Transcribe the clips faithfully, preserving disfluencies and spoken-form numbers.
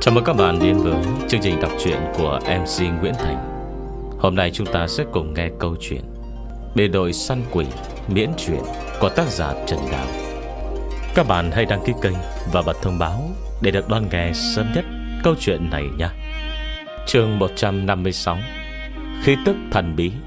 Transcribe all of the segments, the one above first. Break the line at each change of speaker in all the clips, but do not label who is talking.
Chào mừng các bạn đến với chương trình đọc truyện của em xê Nguyễn Thành. Hôm nay chúng ta sẽ cùng nghe câu chuyện Bề đội săn quỷ miễn truyện của tác giả Trần Đào. Các bạn hãy đăng ký kênh và bật thông báo để được đón nghe sớm nhất câu chuyện này nhé. Chương một trăm năm mươi sáu, Khí tức thần bí.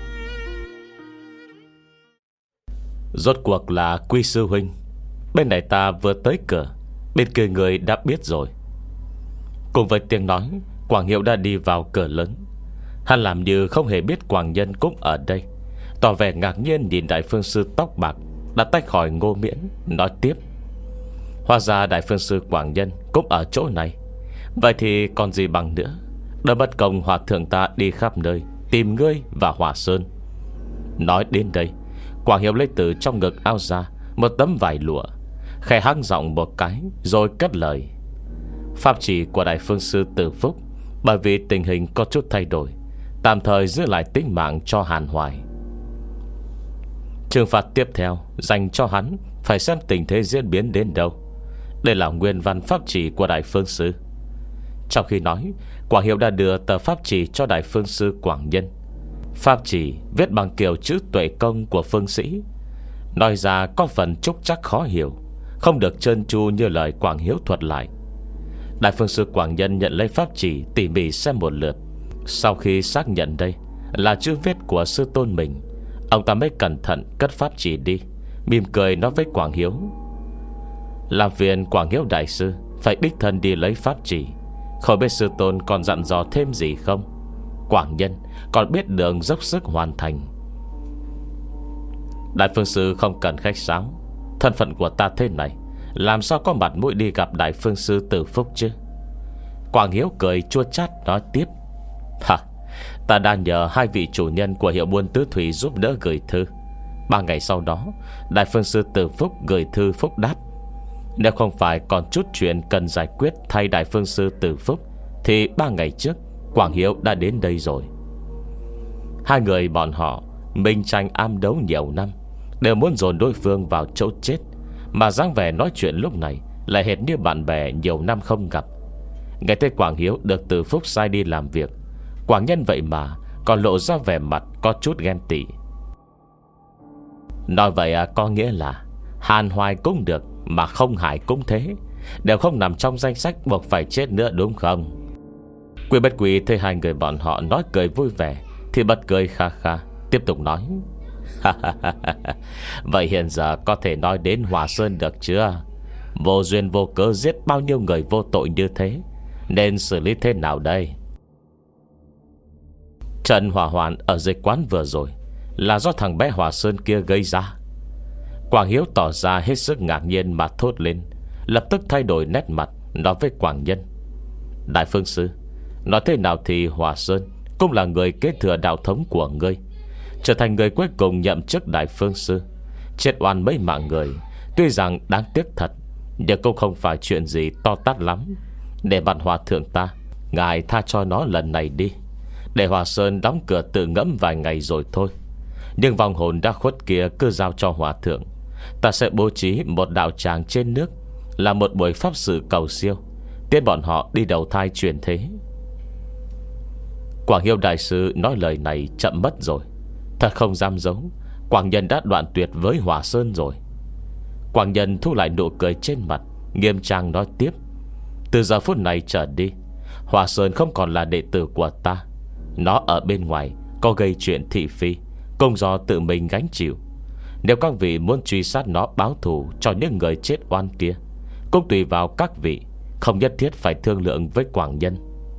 Rốt cuộc là Quy sư huynh. Bên này ta vừa tới cửa, bên kia người đã biết rồi. Cùng với tiếng nói, Quảng Hiệu đã đi vào cửa lớn. Hắn làm như không hề biết Quảng Nhân cũng ở đây, tỏ vẻ ngạc nhiên nhìn Đại Phương Sư tóc bạc đã tách khỏi Ngô Miễn, nói tiếp: Hóa ra Đại Phương Sư Quảng Nhân cũng ở chỗ này. Vậy thì còn gì bằng nữa, đỡ mất công hòa thượng ta đi khắp nơi tìm ngươi và Hỏa Sơn. Nói đến đây, Quảng Hiệu lấy từ trong ngực ao ra một tấm vải lụa, khẽ hăng giọng một cái rồi cất lời: Pháp chỉ của Đại Phương Sư Tử Phúc bởi vì tình hình có chút thay đổi, tạm thời giữ lại tính mạng cho Hàn Hoài. Trừng phạt tiếp theo dành cho hắn phải xem tình thế diễn biến đến đâu. Đây là nguyên văn pháp chỉ của Đại Phương Sư. Trong khi nói, Quảng Hiệu đã đưa tờ pháp chỉ cho Đại Phương Sư Quảng Nhân. Pháp chỉ viết bằng kiểu chữ tuệ công của phương sĩ, nói ra có phần trúc chắc khó hiểu, không được trơn tru như lời Quảng Hiếu thuật lại. Đại Phương Sư Quảng Nhân nhận lấy pháp chỉ tỉ mỉ xem một lượt. Sau khi xác nhận đây là chữ viết của sư tôn mình, ông ta mới cẩn thận cất pháp chỉ đi, mỉm cười nói với Quảng Hiếu: Làm phiền Quảng Hiếu đại sư phải đích thân đi lấy pháp chỉ. Khỏi biết sư tôn còn dặn dò thêm gì không? Quảng Nhân còn biết đường dốc sức hoàn thành. Đại Phương Sư không cần khách sáo. Thân phận của ta thế này, làm sao có mặt mũi đi gặp Đại Phương Sư Tử Phúc chứ? Quảng Hiếu cười chua chát nói tiếp: Hả, ta đã nhờ hai vị chủ nhân của hiệu buôn tứ thủy giúp đỡ gửi thư. Ba ngày sau đó, Đại Phương Sư Tử Phúc gửi thư phúc đáp. Nếu không phải còn chút chuyện cần giải quyết thay Đại Phương Sư Tử Phúc, thì ba ngày trước Quảng Hiếu đã đến đây rồi. Hai người bọn họ minh tranh am đấu nhiều năm, đều muốn dồn đối phương vào chỗ chết, mà dáng vẻ nói chuyện lúc này lại hệt như bạn bè nhiều năm không gặp. Nghe thấy Quảng Hiếu được Tử Phúc sai đi làm việc, Quảng Nhân vậy mà còn lộ ra vẻ mặt có chút ghen tị. Nói vậy à, có nghĩa là Hàn Hoài cũng được mà không Hải cũng thế, đều không nằm trong danh sách buộc phải chết nữa đúng không? Quy Bất Quy thấy hai người bọn họ nói cười vui vẻ thì bật cười kha kha, tiếp tục nói: Vậy hiện giờ có thể nói đến Hỏa Sơn được chưa? Vô duyên vô cớ giết bao nhiêu người vô tội như thế, nên xử lý thế nào đây? Trận hỏa hoạn ở dưới quán vừa rồi là do thằng bé Hỏa Sơn kia gây ra. Quảng Hiếu tỏ ra hết sức ngạc nhiên mà thốt lên, lập tức thay đổi nét mặt, nói với Quảng Nhân: Đại Phương Sư, nói thế nào thì Hỏa Sơn cũng là người kế thừa đạo thống của ngươi, trở thành người cuối cùng nhậm chức Đại Phương Sư, chết oan mấy mạng người. Tuy rằng đáng tiếc thật, nhưng cũng không phải chuyện gì to tát lắm. Để mặt hòa thượng ta, ngài tha cho nó lần này đi, để Hòa Sơn đóng cửa tự ngẫm vài ngày rồi thôi. Nhưng vong hồn đã khuất kia cứ giao cho hòa thượng. Ta sẽ bố trí một đạo tràng trên nước, là một buổi pháp sự cầu siêu, tiễn bọn họ đi đầu thai truyền thế. Quảng Hiếu đại sư nói lời này chậm mất rồi. Thật không dám giấu, Quảng Nhân đã đoạn tuyệt với Hỏa Sơn rồi. Quảng Nhân thu lại nụ cười trên mặt, nghiêm trang nói tiếp: Từ giờ phút này trở đi, Hỏa Sơn không còn là đệ tử của ta. Nó ở bên ngoài có gây chuyện thị phi, cũng do tự mình gánh chịu. Nếu các vị muốn truy sát nó báo thù cho những người chết oan kia, cũng tùy vào các vị, không nhất thiết phải thương lượng với Quảng Nhân.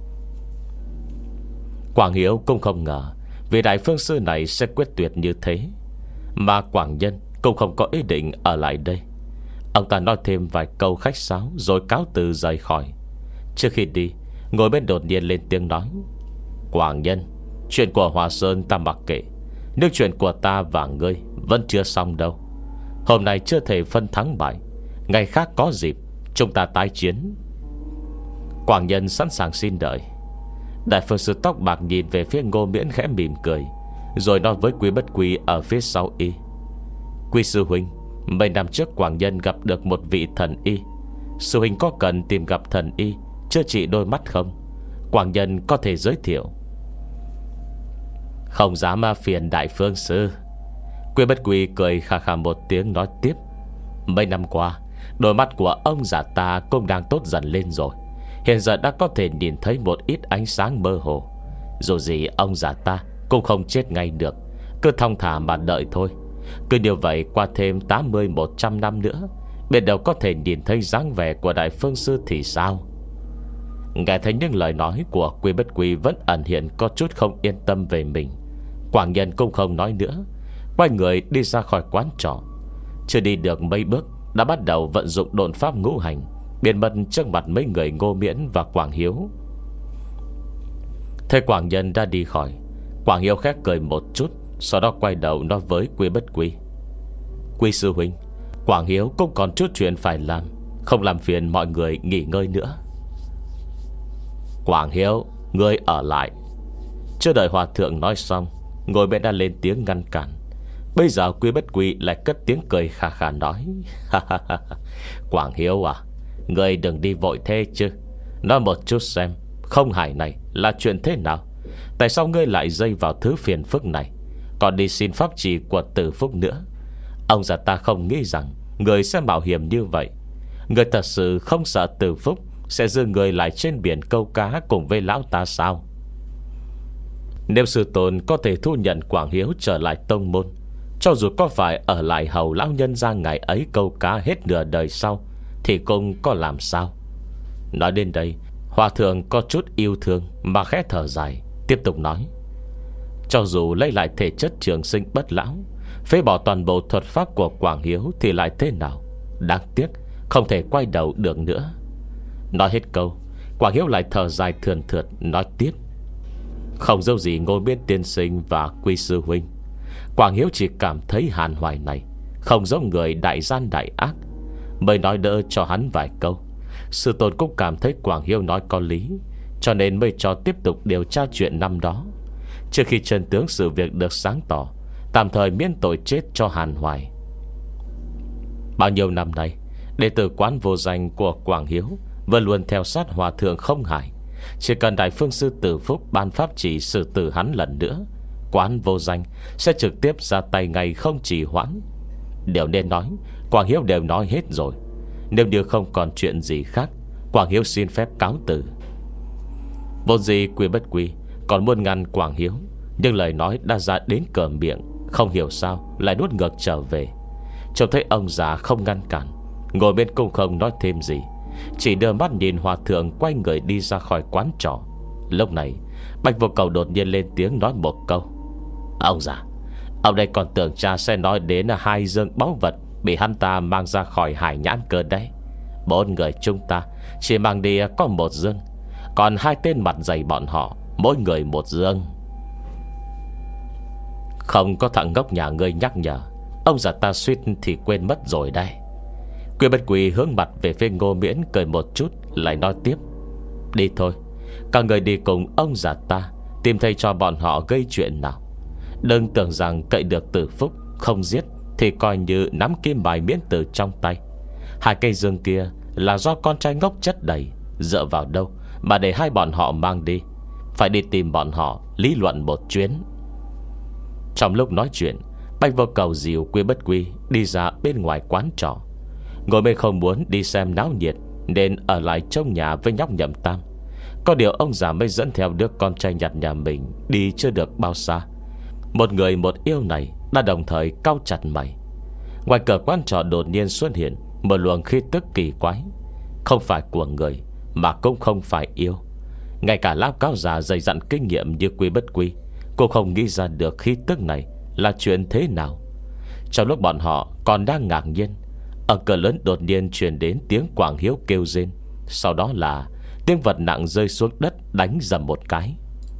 Quảng Hiếu cũng không ngờ vị Đại Phương Sư này sẽ quyết tuyệt như thế, mà Quảng Nhân cũng không có ý định ở lại đây. Ông ta nói thêm vài câu khách sáo rồi cáo từ rời khỏi. Trước khi đi, ngồi bên đột nhiên lên tiếng nói: Quảng Nhân, chuyện của Hòa Sơn ta mặc kệ, nhưng chuyện của ta và ngươi vẫn chưa xong đâu. Hôm nay chưa thể phân thắng bại, ngày khác có dịp chúng ta tái chiến. Quảng Nhân sẵn sàng xin đợi. Đại Phương Sư tóc bạc nhìn về phía Ngô Miễn khẽ mỉm cười, rồi nói với Quý Bất Quy ở phía sau y: Quý sư huynh, mấy năm trước Quảng Nhân gặp được một vị thần y. Sư huynh có cần tìm gặp thần y chữa trị đôi mắt không? Quảng nhân có thể giới thiệu. Không dám mà phiền đại phương sư. Quy Bất Quy cười khà khà một tiếng nói tiếp. Mấy năm qua, đôi mắt của ông già ta cũng đang tốt dần lên rồi. Hiện giờ đã có thể nhìn thấy một ít ánh sáng mơ hồ. Dù gì ông già ta cũng không chết ngay được. Cứ thong thả mà đợi thôi. Cứ như vậy qua thêm tám mươi một trăm năm nữa, biết đâu có thể nhìn thấy dáng vẻ của đại phương sư thì sao? Nghe thấy những lời nói của Quy Bất Quy vẫn ẩn hiện có chút không yên tâm về mình. Quảng nhân cũng không nói nữa, quay người đi ra khỏi quán trọ. Chưa đi được mấy bước đã bắt đầu vận dụng độn pháp ngũ hành, biến mất trước mặt mấy người Ngô Miễn và Quảng Hiếu. Thấy Quảng nhân đã đi khỏi, Quảng Hiếu khẽ cười một chút, sau đó quay đầu nói với Quy Bất Quy. Quy sư huynh, Quảng Hiếu cũng còn chút chuyện phải làm, không làm phiền mọi người nghỉ ngơi nữa. Quảng Hiếu, ngươi ở lại. Chưa đợi hòa thượng nói xong, Ngồi bên đã lên tiếng ngăn cản. Bây giờ Quy Bất Quy lại cất tiếng cười khà khà nói. Quảng Hiếu à, ngươi đừng đi vội thế chứ. Nói một chút xem, không hải này là chuyện thế nào? Tại sao ngươi lại dây vào thứ phiền phức này, còn đi xin pháp trì của Tử Phúc nữa? Ông già ta không nghĩ rằng người sẽ mạo hiểm như vậy. Người thật sự không sợ Tử Phúc sẽ đưa người lại trên biển câu cá cùng với lão ta sao? Nếu sư tôn có thể thu nhận Quảng Hiếu trở lại tông môn, cho dù có phải ở lại hầu lão nhân ra ngày ấy câu cá hết nửa đời sau, thì cũng có làm sao? Nói đến đây, hòa thượng có chút yêu thương mà khẽ thở dài, tiếp tục nói. Cho dù lấy lại thể chất trường sinh bất lão, phế bỏ toàn bộ thuật pháp của Quảng Hiếu thì lại thế nào? Đáng tiếc không thể quay đầu được nữa. Nói hết câu, Quảng Hiếu lại thở dài thườn thượt nói tiếp. Không dâu gì Ngô Miễn tiên sinh và Quy sư huynh, Quảng Hiếu chỉ cảm thấy Hàn Hoài này không giống người đại gian đại ác, mới nói đỡ cho hắn vài câu. Sư tôn cũng cảm thấy Quảng Hiếu nói có lý, cho nên mới cho tiếp tục điều tra chuyện năm đó. Trước khi chân tướng sự việc được sáng tỏ, tạm thời miễn tội chết cho Hàn Hoài. Bao nhiêu năm nay, đệ tử quán vô danh của Quảng Hiếu vẫn luôn theo sát hòa thượng không hải. Chỉ cần đại phương sư Tử Phúc ban pháp chỉ xử tử hắn lần nữa, quán vô danh sẽ trực tiếp ra tay ngay không trì hoãn. Điều nên nói Quảng Hiếu đều nói hết rồi. Nếu như không còn chuyện gì khác, Quảng Hiếu xin phép cáo từ. Vô gì Quy Bất Quy còn muốn ngăn Quảng Hiếu, nhưng lời nói đã ra đến cờ miệng, không hiểu sao lại nuốt ngược trở về. Trông thấy ông già không ngăn cản, ngồi bên cũng không nói thêm gì, chỉ đưa mắt nhìn hòa thượng quay người đi ra khỏi quán trọ. Lúc này Bạch Vô Cầu đột nhiên lên tiếng nói một câu. Ông già, ông đây còn tưởng cha sẽ nói đến hai dương báu vật bị hắn ta mang ra khỏi hải nhãn cơ đấy. Bốn người chúng ta chỉ mang đi có một dương, còn hai tên mặt dày bọn họ mỗi người một dương. Không có thằng ngốc nhà ngươi nhắc nhở, ông già ta suýt thì quên mất rồi đây. Quy Bất Quy hướng mặt về phía Ngô Miễn cười một chút, lại nói tiếp. Đi thôi, các người đi cùng ông già ta tìm thấy cho bọn họ gây chuyện nào. Đừng tưởng rằng cậy được Tử Phúc không giết thì coi như nắm kim bài miễn tử trong tay. Hai cây dương kia là do con trai ngốc chất đầy, dựa vào đâu mà để hai bọn họ mang đi. Phải đi tìm bọn họ lý luận một chuyến. Trong lúc nói chuyện, Bạch Vô Cầu dìu Quy Bất Quy đi ra bên ngoài quán trọ. Ngồi bên không muốn đi xem náo nhiệt, nên ở lại trong nhà với nhóc Nhậm Tam. Có điều ông già mới dẫn theo đứa con trai nhặt nhà mình đi chưa được bao xa. Một người một yêu này đã đồng thời cau chặt mày. Ngoài cửa quán trọ đột nhiên xuất hiện một luồng khí tức kỳ quái, không phải của người mà cũng không phải yêu. Ngay cả lão cáo già dày dặn kinh nghiệm như Quy Bất Quy cũng không nghĩ ra được khí tức này là chuyện thế nào. Trong lúc bọn họ còn đang ngạc nhiên, ở cửa lớn đột nhiên truyền đến tiếng Quảng Hiếu kêu rên, sau đó là tiếng vật nặng rơi xuống đất đánh dầm một cái.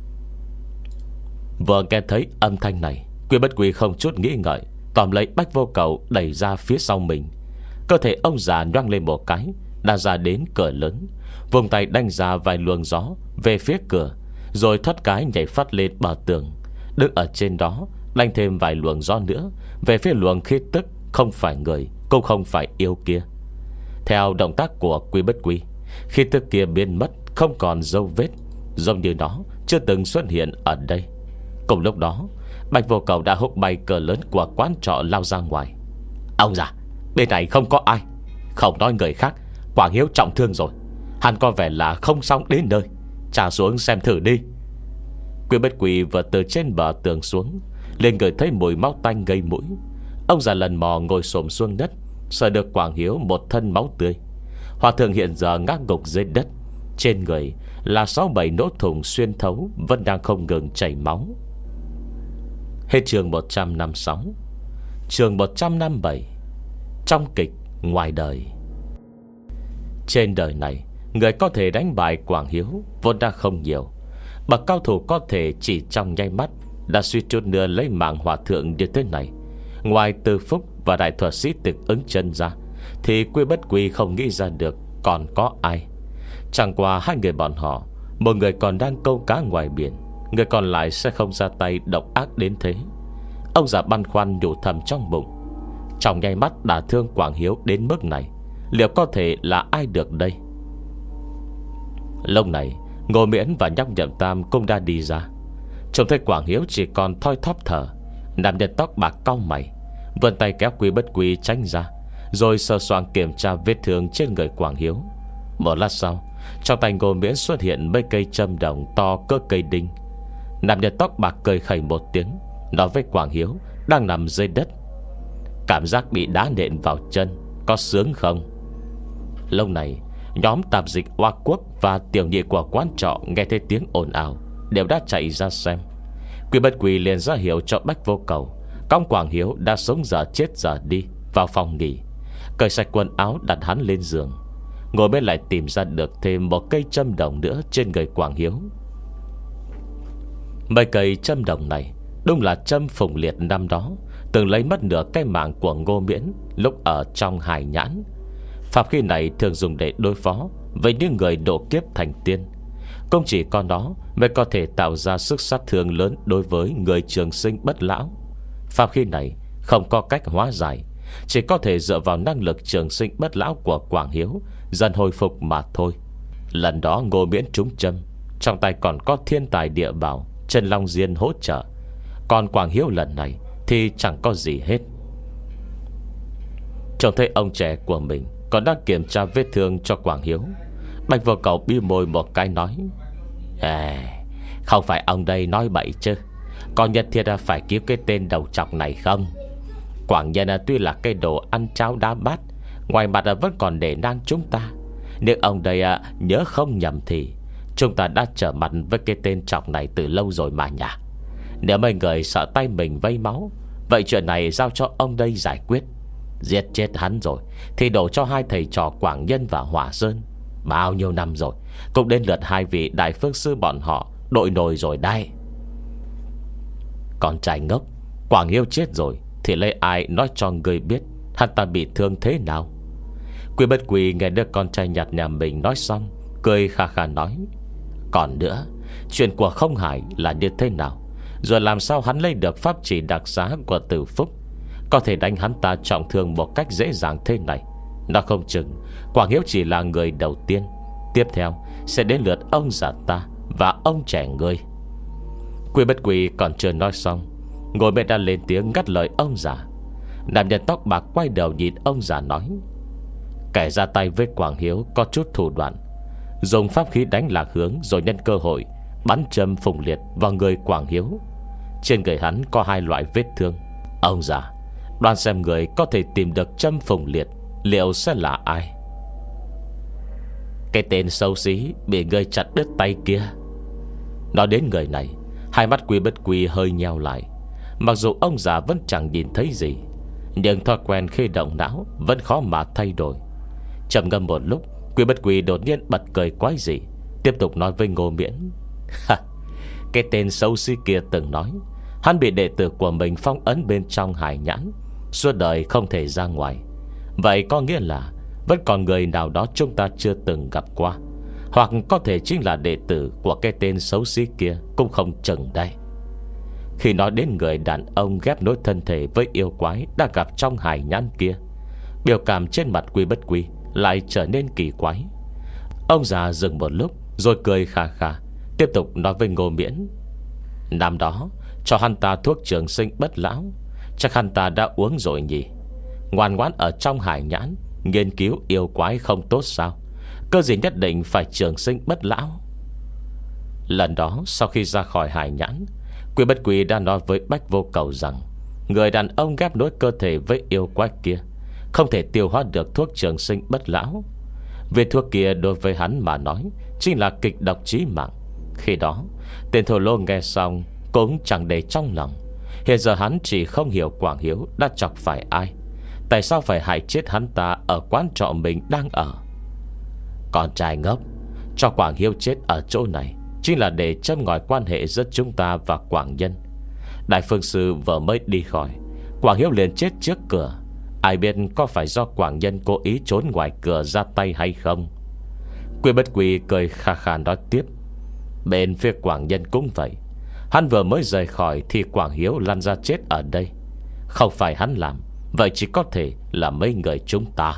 Vừa nghe thấy âm thanh này, Quy Bất Quy không chút nghĩ ngợi tóm lấy Bạch Vô Cầu đẩy ra phía sau mình. Cơ thể ông già nhoang lên một cái, đã ra đến cửa lớn, vùng tay đánh ra vài luồng gió về phía cửa, rồi thoát cái nhảy phát lên bờ tường, đứng ở trên đó đánh thêm vài luồng gió nữa về phía luồng khí tức không phải người cũng không phải yêu kia. Theo động tác của Quy Bất Quy, khí tức kia biến mất, không còn dấu vết, giống như nó chưa từng xuất hiện ở đây. Cùng lúc đó, Bạch Vô Cầu đã húc bay cờ lớn của quán trọ lao ra ngoài. Ông già, bên này không có ai. Không nói người khác, Quảng Hiếu trọng thương rồi. Hắn có vẻ là không xong đến nơi. Trả xuống xem thử đi. Quy Bất Quy vừa từ trên bờ tường xuống, liền ngửi thấy mùi máu tanh gây mũi. Ông già lần mò ngồi xổm xuống đất, sờ được Quảng Hiếu một thân máu tươi. Hòa thượng hiện giờ ngã gục dưới đất, trên người là sáu bảy nốt thủng xuyên thấu, vẫn đang không ngừng chảy máu. Hết chương một trăm năm mươi sáu. Chương một trăm năm mươi bảy. Trong kịch ngoài đời. Trên đời này, người có thể đánh bại Quảng Hiếu vốn đã không nhiều. Bậc cao thủ có thể chỉ trong nháy mắt đã suýt chút nữa lấy mạng hòa thượng như thế này, ngoài Từ Phúc và đại thuật sĩ Tịch Ứng Chân ra, thì Quy Bất Quy không nghĩ ra được còn có ai. Chẳng qua hai người bọn họ, một người còn đang câu cá ngoài biển, người còn lại sẽ không ra tay độc ác đến thế. Ông già băn khoăn nhủ thầm trong bụng, trong nháy mắt đả thương Quảng Hiếu đến mức này, liệu có thể là ai được đây? Lúc này Ngô Miễn và Nhóc Nhậm Tam cũng đã đi ra. Trông thấy Quảng Hiếu chỉ còn thoi thóp thở, nam nhân tóc bạc cau mày, vươn tay kéo Quy Bất Quy tránh ra, rồi sờ soạng kiểm tra vết thương trên người Quảng Hiếu. Một lát sau, trong tay Ngô Miễn xuất hiện mấy cây châm đồng to cỡ cây đinh. Nam nhân tóc bạc cười khẩy một tiếng, nói với Quảng Hiếu đang nằm dưới đất: cảm giác bị đá nện vào chân có sướng không? Lúc này, nhóm tạp dịch Hoa Quốc và tiểu nhị của quán trọ nghe thấy tiếng ồn ào, đều đã chạy ra xem. Quy Bất Quy liền ra hiệu cho Bạch Vô Cầu cõng Quảng Hiếu đã sống giờ chết giờ đi vào phòng nghỉ, cởi sạch quần áo đặt hắn lên giường. Ngồi bên lại tìm ra được thêm một cây châm đồng nữa trên người Quảng Hiếu. Mấy cây châm đồng này đúng là châm Phùng Liệt năm đó từng lấy mất nửa cái mạng của Ngô Miễn lúc ở trong Hải Nhãn. Pháp khí này thường dùng để đối phó với những người độ kiếp thành tiên. Cũng chỉ có nó mới có thể tạo ra sức sát thương lớn đối với người trường sinh bất lão. Pháp khí này không có cách hóa giải, chỉ có thể dựa vào năng lực trường sinh bất lão của Quảng Hiếu dần hồi phục mà thôi. Lần đó Ngô Miễn trúng châm, trong tay còn có thiên tài địa bảo Trần Long Diên hỗ trợ. Còn Quảng Hiếu lần này thì chẳng có gì hết. Trông thấy ông trẻ của mình còn đang kiểm tra vết thương cho Quảng Hiếu, Bạch Vô Cầu bĩu môi một cái nói: À, không phải ông đây nói bậy chứ, có nhất thiết là phải cứu cái tên đầu trọc này không? Quảng Nhân tuy là cái đồ ăn cháo đá bát, ngoài mặt vẫn còn để nang chúng ta. Nếu ông đây nhớ không nhầm thì chúng ta đã trở mặt với cái tên trọc này từ lâu rồi mà nhỉ. Nếu mấy người sợ tay mình vây máu, vậy chuyện này giao cho ông đây giải quyết. Giết chết hắn rồi thì đổ cho hai thầy trò Quảng Nhân và Hỏa Sơn. Bao nhiêu năm rồi cũng đến lượt hai vị đại phương sư bọn họ đội nồi rồi đây. Con trai ngốc, Quảng Hiếu chết rồi thì lấy ai nói cho người biết hắn ta bị thương thế nào? Quy Bất Quy nghe đứa con trai nhặt nhà mình nói xong, cười khà khà nói: Còn nữa, chuyện của Không Hải là như thế nào? Rồi làm sao hắn lấy được pháp chỉ đặc xá của Từ Phúc, có thể đánh hắn ta trọng thương một cách dễ dàng thế này? Nó không chừng Quảng Hiếu chỉ là người đầu tiên, tiếp theo sẽ đến lượt ông già ta và ông trẻ ngươi. Quy Bất Quy còn chưa nói xong, ngồi bên đã lên tiếng ngắt lời ông già. Nam nhân tóc bạc quay đầu nhìn ông già nói: Kẻ ra tay với Quảng Hiếu có chút thủ đoạn, dùng pháp khí đánh lạc hướng, rồi nhân cơ hội bắn châm Phùng Liệt vào người Quảng Hiếu. Trên người hắn có hai loại vết thương. Ông già đoán xem người có thể tìm được châm Phùng Liệt liệu sẽ là ai? Cái tên xấu xí bị người chặt đứt tay kia. Nói đến người này, hai mắt Quy Bất Quy hơi nheo lại. Mặc dù ông già vẫn chẳng nhìn thấy gì, nhưng thói quen khi động não vẫn khó mà thay đổi. Trầm ngâm một lúc, Quy Bất Quy đột nhiên bật cười quái dị, tiếp tục nói với Ngô Miễn: Cái tên xấu xí kia từng nói hắn bị đệ tử của mình phong ấn bên trong Hải Nhãn, suốt đời không thể ra ngoài. Vậy có nghĩa là vẫn còn người nào đó chúng ta chưa từng gặp qua, hoặc có thể chính là đệ tử của cái tên xấu xí kia cũng không chừng đây. Khi nói đến người đàn ông ghép nối thân thể với yêu quái đã gặp trong Hải Nhãn kia, biểu cảm trên mặt Quy Bất Quy lại trở nên kỳ quái. Ông già dừng một lúc, rồi cười khà khà, tiếp tục nói với Ngô Miễn: Năm đó cho hắn ta thuốc trường sinh bất lão, chắc hắn ta đã uống rồi nhỉ. Ngoan ngoãn ở trong hải nhãn nghiên cứu yêu quái không tốt sao? Cơ gì nhất định phải trường sinh bất lão? Lần đó sau khi ra khỏi hải nhãn, Quy Bất Quy đã nói với Bách Vô Cầu rằng người đàn ông ghép nối cơ thể với yêu quái kia không thể tiêu hóa được thuốc trường sinh bất lão. Viên thuốc kia đối với hắn mà nói chính là kịch độc chí mạng. Khi đó tên thổ lô nghe xong cũng chẳng để trong lòng. Hiện giờ hắn chỉ không hiểu Quảng Hiếu đã chọc phải ai, tại sao phải hại chết hắn ta ở quán trọ mình đang ở. Con trai ngốc, cho Quảng Hiếu chết ở chỗ này chính là để châm ngòi quan hệ giữa chúng ta và Quảng Nhân. Đại phương sư vừa mới đi khỏi, Quảng Hiếu liền chết trước cửa. Ai biết có phải do Quảng Nhân cố ý trốn ngoài cửa ra tay hay không? Quy Bất Quy cười khà khà nói tiếp: Bên phía Quảng Nhân cũng vậy. Hắn vừa mới rời khỏi thì Quảng Hiếu lăn ra chết ở đây. Không phải hắn làm, vậy chỉ có thể là mấy người chúng ta.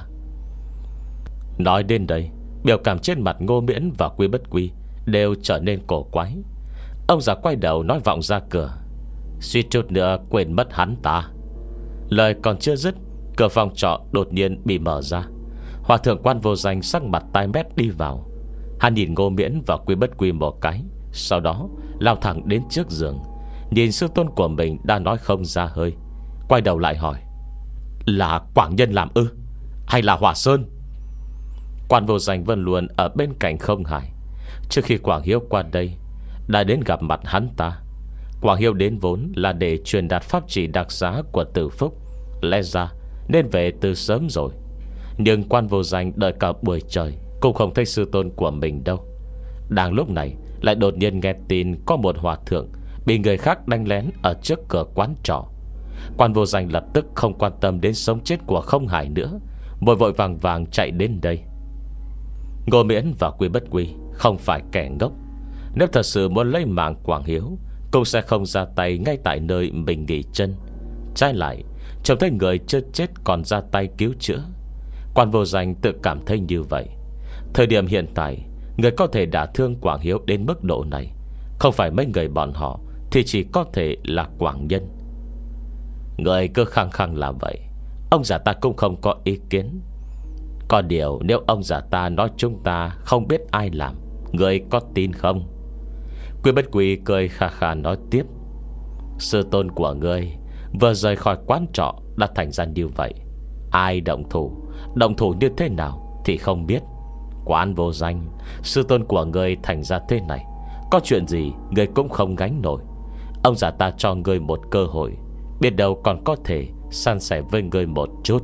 Nói đến đây, biểu cảm trên mặt Ngô Miễn và Quy Bất Quy đều trở nên cổ quái. Ông già quay đầu nói vọng ra cửa: Suýt chút nữa quên mất hắn ta. Lời còn chưa dứt, cửa phòng trọ đột nhiên bị mở ra. Hòa thượng Quan Vô Danh sắc mặt tái mét đi vào. Hắn nhìn Ngô Miễn và Quy Bất Quy một cái, sau đó lao thẳng đến trước giường, nhìn sư tôn của mình đã nói không ra hơi, quay đầu lại hỏi: Là Quảng Nhân làm ư? Hay là Hỏa Sơn? Quan Vô Danh vẫn luôn ở bên cạnh Không Hải. Trước khi Quảng Hiếu qua đây đã đến gặp mặt hắn ta. Quảng Hiếu đến vốn là để truyền đạt pháp chỉ đặc giá của Tử Phúc, lẽ ra nên về từ sớm rồi. Nhưng Quan Vô Danh đợi cả buổi trời cũng không thấy sư tôn của mình đâu. Đang lúc này lại đột nhiên nghe tin có một hòa thượng bị người khác đánh lén ở trước cửa quán trọ. Quan Vô Danh lập tức không quan tâm đến sống chết của Không Hải nữa, vội vội vàng vàng chạy đến đây. Ngô Miễn và Quy Bất Quy không phải kẻ ngốc. Nếu thật sự muốn lấy mạng Quảng Hiếu, cũng sẽ không ra tay ngay tại nơi mình nghỉ chân. Trái lại, trông thấy người chưa chết còn ra tay cứu chữa. Quan Vô Danh tự cảm thấy như vậy. Thời điểm hiện tại, người có thể đả thương Quảng Hiếu đến mức độ này không phải mấy người bọn họ thì chỉ có thể là Quảng Nhân. Người cứ khăng khăng làm vậy, ông già ta cũng không có ý kiến. Có điều nếu ông già ta nói chúng ta không biết ai làm, người có tin không? Quy Bất Quy cười khà khà nói tiếp: Sư tôn của ngươi vừa rời khỏi quán trọ đã thành ra như vậy. Ai động thủ, động thủ như thế nào thì không biết. Quan Vô Danh, sư tôn của ngươi thành ra thế này, có chuyện gì ngươi cũng không gánh nổi. Ông già ta cho ngươi một cơ hội, biết đâu còn có thể san sẻ với ngươi một chút.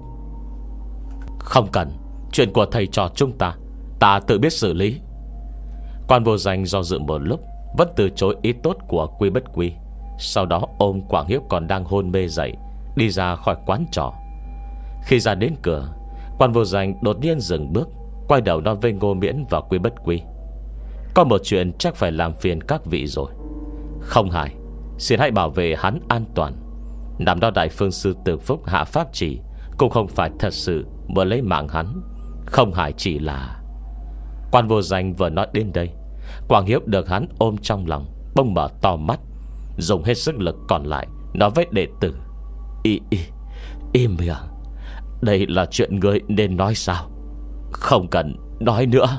Không cần, chuyện của thầy trò chúng ta ta tự biết xử lý. Quan Vô Danh do dự một lúc, vẫn từ chối ý tốt của Quy Bất Quy. Sau đó ôm Quảng Hiếu còn đang hôn mê dậy, đi ra khỏi quán trọ. Khi ra đến cửa, Quan Vô Danh đột nhiên dừng bước, quay đầu nói với Ngô Miễn và Quy Bất Quy: Có một chuyện chắc phải làm phiền các vị rồi. Không Hải, xin hãy bảo vệ hắn an toàn. Năm đó Đại Phương Sư Tử Phúc hạ pháp chỉ cũng không phải thật sự muốn lấy mạng hắn. Không Hải chỉ là... Quan Vô Danh vừa nói đến đây, Quảng Hiếu được hắn ôm trong lòng, bỗng mở to mắt, dùng hết sức lực còn lại nói với đệ tử: Im, im, im miệng. Đây là chuyện ngươi nên nói sao? Không cần nói nữa.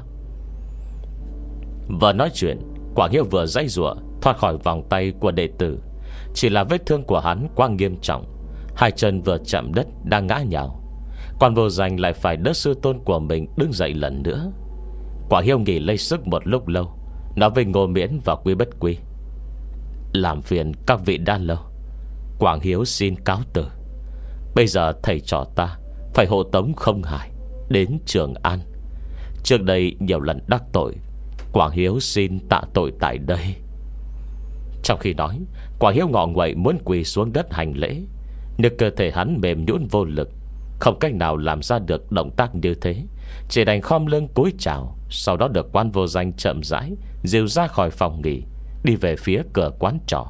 Vừa nói chuyện, Quảng Hiếu vừa giãy giụa thoát khỏi vòng tay của đệ tử. Chỉ là vết thương của hắn quá nghiêm trọng, hai chân vừa chạm đất đang ngã nhào. Quan Vô Danh lại phải đỡ sư tôn của mình đứng dậy lần nữa. Quảng Hiếu nghỉ lấy sức một lúc lâu, nói với Ngô Miễn và Quy Bất Quy: Làm phiền các vị đã lâu, Quảng Hiếu xin cáo từ. Bây giờ thầy trò ta phải hộ tống Không Hải đến Trường An. Trước đây nhiều lần đắc tội, Quảng Hiếu xin tạ tội tại đây. Trong khi nói, Quảng Hiếu ngọ nguậy muốn quỳ xuống đất hành lễ, nhưng cơ thể hắn mềm nhũn vô lực, không cách nào làm ra được động tác như thế, chỉ đành khom lưng cúi chào. Sau đó được Quan Vô Danh chậm rãi dìu ra khỏi phòng nghỉ, đi về phía cửa quán trọ.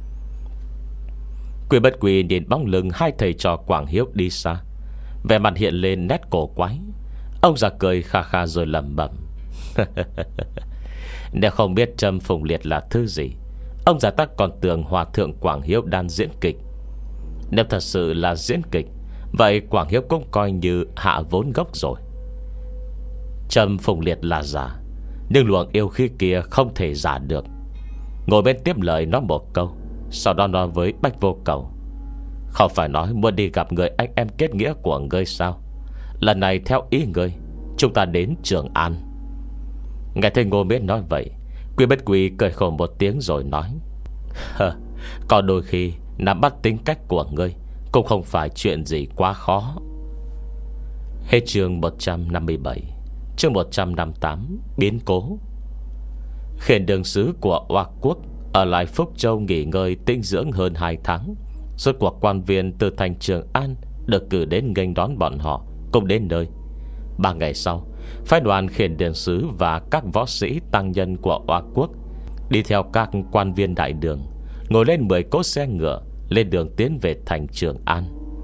Quy Bất Quy nhìn bóng lưng hai thầy trò Quảng Hiếu đi xa, vẻ mặt hiện lên nét cổ quái. Ông già cười kha kha rồi lẩm bẩm: Nếu không biết Trâm Phùng Liệt là thứ gì, ông già ta còn tưởng Hòa thượng Quảng Hiếu đang diễn kịch. Nếu thật sự là diễn kịch, vậy Quảng Hiếu cũng coi như hạ vốn gốc rồi. Trâm Phùng Liệt là giả, nhưng luồng yêu khí kia không thể giả được. Ngồi bên tiếp lời nói một câu, sau đó nói với Bách Vô Cầu: Không phải nói muốn đi gặp người anh em kết nghĩa của ngươi sao? Lần này theo ý ngươi, chúng ta đến Trường An. Nghe thấy Ngô Miễn nói vậy, Quy Bất Quy cười khổ một tiếng rồi nói: Có đôi khi nắm bắt tính cách của ngươi cũng không phải chuyện gì quá khó. Hết chương một trăm năm mươi bảy. Chương một trăm năm mươi tám. Biến cố. Khiển đường sứ của Oa Quốc ở lại Phúc Châu nghỉ ngơi tĩnh dưỡng hơn hai tháng. Rốt cuộc quan viên từ thành Trường An được cử đến nghênh đón bọn họ cùng đến nơi. Ba ngày sau, phái đoàn khiển đường sứ và các võ sĩ tăng nhân của Oa Quốc đi theo các quan viên đại đường, ngồi lên mười cỗ xe ngựa lên đường tiến về thành Trường An.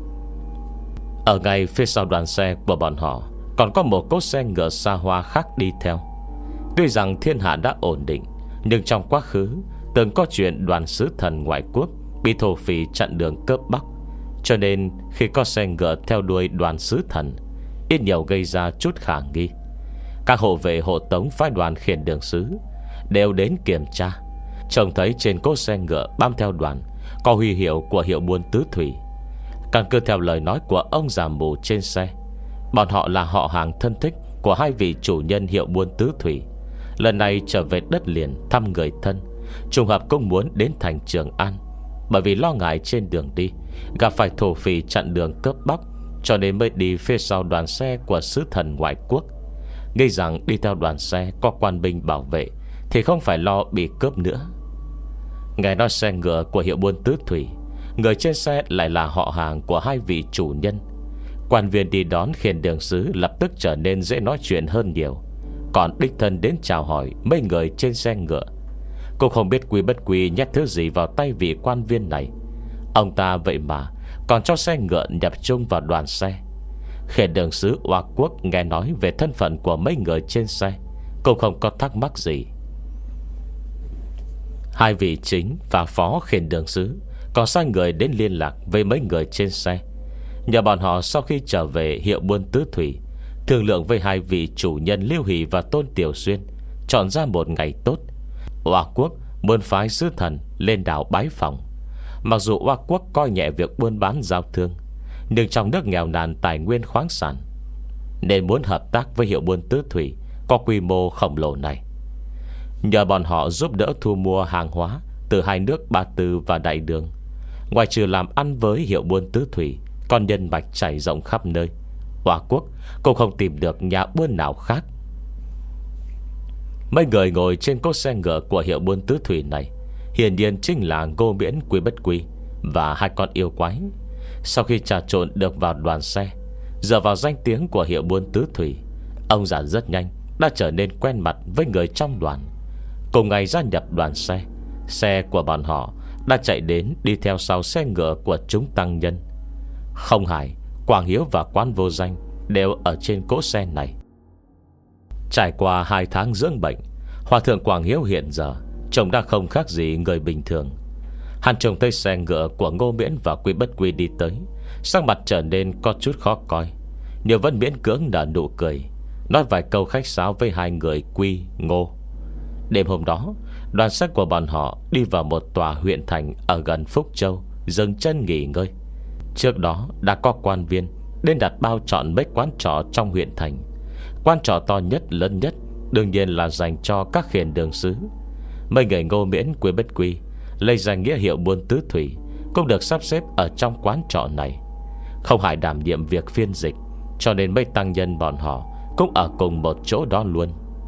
Ở ngay phía sau đoàn xe của bọn họ còn có một cỗ xe ngựa xa hoa khác đi theo. Tuy rằng thiên hạ đã ổn định, nhưng trong quá khứ từng có chuyện đoàn sứ thần ngoại quốc bị thổ phỉ chặn đường cướp bóc, cho nên khi có xe ngựa theo đuôi đoàn sứ thần, ít nhiều gây ra chút khả nghi. Các hộ vệ hộ tống phái đoàn khiển đường sứ đều đến kiểm tra, trông thấy trên cỗ xe ngựa bám theo đoàn có huy hiệu của hiệu buôn tứ thủy. Căn cứ theo lời nói của ông già mù trên xe, bọn họ là họ hàng thân thích của hai vị chủ nhân hiệu buôn tứ thủy, lần này trở về đất liền thăm người thân, trùng hợp cũng muốn đến thành Trường An. Bởi vì lo ngại trên đường đi gặp phải thổ phỉ chặn đường cướp bóc, cho nên mới đi phía sau đoàn xe của sứ thần ngoại quốc, nghĩ rằng đi theo đoàn xe có quan binh bảo vệ thì không phải lo bị cướp nữa. Nghe nói xe ngựa của hiệu buôn tứ thủy, người trên xe lại là họ hàng của hai vị chủ nhân. Quan viên đi đón khiển đường sứ lập tức trở nên dễ nói chuyện hơn nhiều, còn đích thân đến chào hỏi mấy người trên xe ngựa. Cô không biết Quy Bất Quy nhét thứ gì vào tay vị quan viên này, ông ta vậy mà còn cho xe ngựa nhập chung vào đoàn xe. Khiển đường sứ Oa Quốc nghe nói về thân phận của mấy người trên xe, cũng không có thắc mắc gì. Hai vị chính và phó khiển đường sứ còn sai người đến liên lạc với mấy người trên xe, nhờ bọn họ sau khi trở về hiệu buôn tứ thủy thương lượng với hai vị chủ nhân Liêu Hỷ và Tôn Tiểu Xuyên, chọn ra một ngày tốt. Oa Quốc muốn phái sứ thần lên đảo bái phỏng. Mặc dù Oa Quốc coi nhẹ việc buôn bán giao thương, nhưng trong nước nghèo nàn tài nguyên khoáng sản, nên muốn hợp tác với hiệu buôn tứ thủy có quy mô khổng lồ này. Nhờ bọn họ giúp đỡ thu mua hàng hóa từ hai nước Ba Tư và Đại Đường, ngoài trừ làm ăn với hiệu buôn tứ thủy, còn nhân mạch trải rộng khắp nơi, Oa Quốc cũng không tìm được nhà buôn nào khác. Mấy người ngồi trên cỗ xe ngựa của hiệu buôn tứ thủy này hiển nhiên chính là Ngô Miễn, Quy Bất Quy và hai con yêu quái. Sau khi trà trộn được vào đoàn xe, dựa vào danh tiếng của hiệu buôn tứ thủy, ông già rất nhanh đã trở nên quen mặt với người trong đoàn. Cùng ngày gia nhập đoàn xe, xe của bọn họ đã chạy đến đi theo sau xe ngựa của chúng tăng nhân. Không Hải, Quảng Hiếu và Quan Vô Danh đều ở trên cỗ xe này. Trải qua hai tháng dưỡng bệnh, Hòa thượng Quảng Hiếu hiện giờ trông đã không khác gì người bình thường. Hắn trông thấy xe ngựa của Ngô Miễn và Quy Bất Quy đi tới, sắc mặt trở nên có chút khó coi, nhưng vẫn miễn cưỡng nở nụ cười, nói vài câu khách sáo với hai người Quy, Ngô. Đêm hôm đó, đoàn xe của bọn họ đi vào một tòa huyện thành ở gần Phúc Châu, dừng chân nghỉ ngơi. Trước đó đã có quan viên đến đặt bao chọn mấy quán trọ trong huyện thành. Quán trọ to nhất, lớn nhất đương nhiên là dành cho các khiển đường sứ. Mấy người Ngô Miễn, Quy Bất Quy lấy danh nghĩa hiệu buôn tứ thủy cũng được sắp xếp ở trong quán trọ này. Không Hải đảm nhiệm việc phiên dịch, cho nên mấy tăng nhân bọn họ cũng ở cùng một chỗ đó luôn.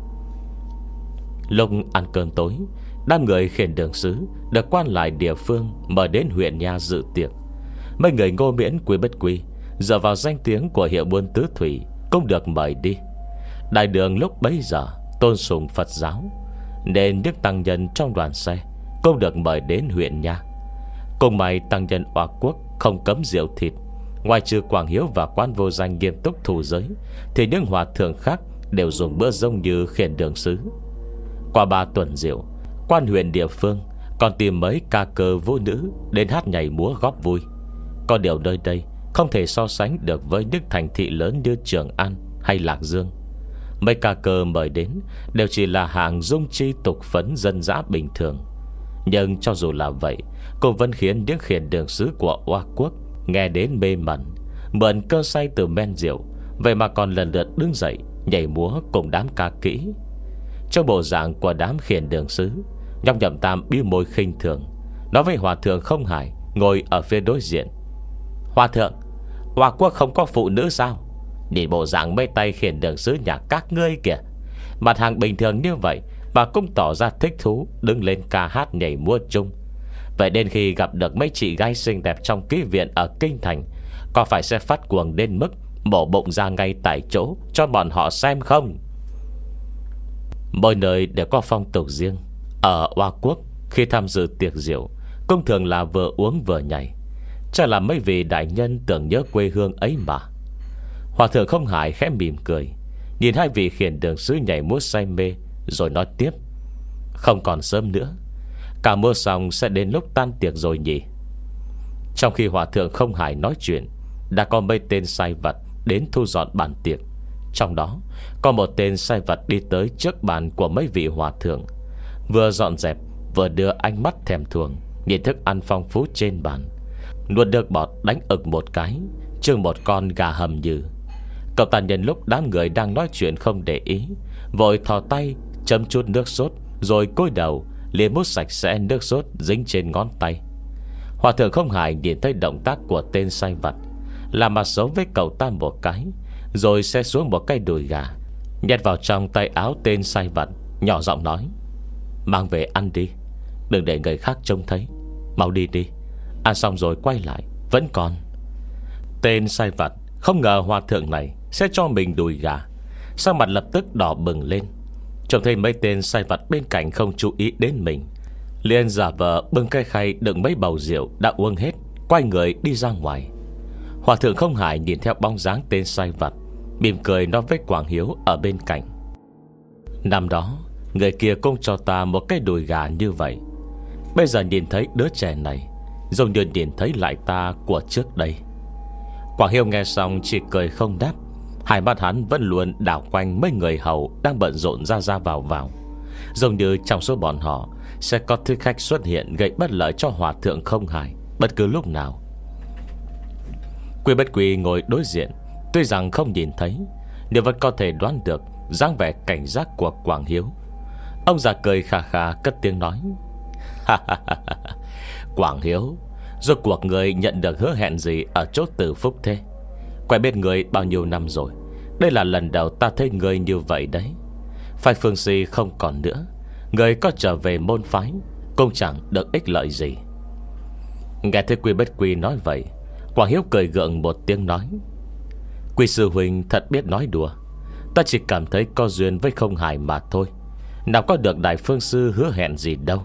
Lúc ăn cơm tối, đám người khiển đường sứ được quan lại địa phương mời đến huyện nhà dự tiệc. Mấy người Ngô Miễn, Quy Bất Quy dựa vào danh tiếng của hiệu buôn tứ thủy cũng được mời đi. Đại đường lúc bấy giờ tôn sùng Phật giáo, nên những tăng nhân trong đoàn xe cũng được mời đến huyện nhà. Cùng may tăng nhân Oa Quốc không cấm rượu thịt, ngoài trừ Quảng Hiếu và Quan Vô Danh nghiêm túc thủ giới, thì những hòa thượng khác đều dùng bữa rông như khiển đường sứ. Qua ba tuần rượu, quan huyện địa phương còn tìm mấy ca cơ vũ nữ đến hát nhảy múa góp vui. Có điều nơi đây không thể so sánh được với những thành thị lớn như Trường An hay Lạc Dương. Mấy ca cơ mời đến đều chỉ là hạng dung chi tục phấn dân dã bình thường. Nhưng cho dù là vậy, cũng vẫn khiến những khiển đường sứ của Oa Quốc nghe đến mê mẩn, mượn cơ say từ men rượu, vậy mà còn lần lượt đứng dậy nhảy múa cùng đám ca kỹ. Trong bộ dạng của đám khiển đường sứ, Nhóc Nhậm Tam bĩu môi khinh thường, nói với Hòa thượng Không Hải ngồi ở phía đối diện: Hòa thượng, Oa Quốc không có phụ nữ sao? Nhìn bộ dạng mấy tay khiển đường sứ nhà các ngươi kìa, mặt hàng bình thường như vậy mà cũng tỏ ra thích thú đứng lên ca hát nhảy múa chung. Vậy đến khi gặp được mấy chị gái xinh đẹp trong ký viện ở Kinh Thành, có phải sẽ phát cuồng đến mức mổ bụng ra ngay tại chỗ cho bọn họ xem không? Mỗi nơi đều có phong tục riêng. Ở Oa Quốc, khi tham dự tiệc rượu, cũng thường là vừa uống vừa nhảy. Chắc là mấy vị đại nhân tưởng nhớ quê hương ấy mà. Hòa thượng Không Hải khẽ mỉm cười, nhìn hai vị khiển đường sứ nhảy múa say mê, rồi nói tiếp: Không còn sớm nữa, cả múa xong sẽ đến lúc tan tiệc rồi nhỉ? Trong khi Hòa thượng Không Hải nói chuyện, đã có mấy tên sai vặt đến thu dọn bàn tiệc. Trong đó có một tên sai vặt đi tới trước bàn của mấy vị hòa thượng, vừa dọn dẹp vừa đưa ánh mắt thèm thuồng nhìn thức ăn phong phú trên bàn, nuốt được bọt đánh ực một cái, chưng một con gà hầm nhừ. Cậu ta nhân lúc đám người đang nói chuyện không để ý, vội thò tay châm chút nước sốt, rồi cúi đầu liền mút sạch sẽ nước sốt dính trên ngón tay. Hòa thượng Không Hải nhìn thấy động tác của tên sai vặt, làm mặt xấu với cậu ta một cái, rồi xe xuống một cây đùi gà, nhét vào trong tay áo tên sai vặt, nhỏ giọng nói: Mang về ăn đi, đừng để người khác trông thấy. Mau đi đi, ăn xong rồi quay lại vẫn còn. Tên sai vặt không ngờ hòa thượng này sẽ cho mình đùi gà, sắc mặt lập tức đỏ bừng lên. Trông thấy mấy tên sai vặt bên cạnh không chú ý đến mình, liền giả vờ bưng cái khay đựng mấy bầu rượu đã uống hết, quay người đi ra ngoài. Hòa thượng Không Hải nhìn theo bóng dáng tên sai vặt, mỉm cười nói với Quảng Hiếu ở bên cạnh: Năm đó người kia cũng cho ta một cái đùi gà như vậy. Bây giờ nhìn thấy đứa trẻ này, giống như nhìn thấy lại ta của trước đây. Quảng Hiếu nghe xong chỉ cười không đáp. Hai mắt hắn vẫn luôn đảo quanh mấy người hầu đang bận rộn ra ra vào vào, giống như trong số bọn họ sẽ có thứ khách xuất hiện gây bất lợi cho Hòa thượng Không Hải bất cứ lúc nào. Quy Bất Quy ngồi đối diện, tuy rằng không nhìn thấy, nhưng vẫn có thể đoán được dáng vẻ cảnh giác của Quảng Hiếu. Ông già cười khà khà cất tiếng nói: Quảng Hiếu, rốt cuộc người nhận được hứa hẹn gì ở chỗ Từ Phúc thế? Quen biết người bao nhiêu năm rồi, đây là lần đầu ta thấy người như vậy đấy. Phái Phương Si không còn nữa, người có trở về môn phái cũng chẳng được ích lợi gì. Nghe thấy Quy Bất Quy nói vậy, Quảng Hiếu cười gượng một tiếng nói: Quy sư huynh thật biết nói đùa. Ta chỉ cảm thấy có duyên với Không Hải mà thôi, nào có được Đại Phương Sư hứa hẹn gì đâu.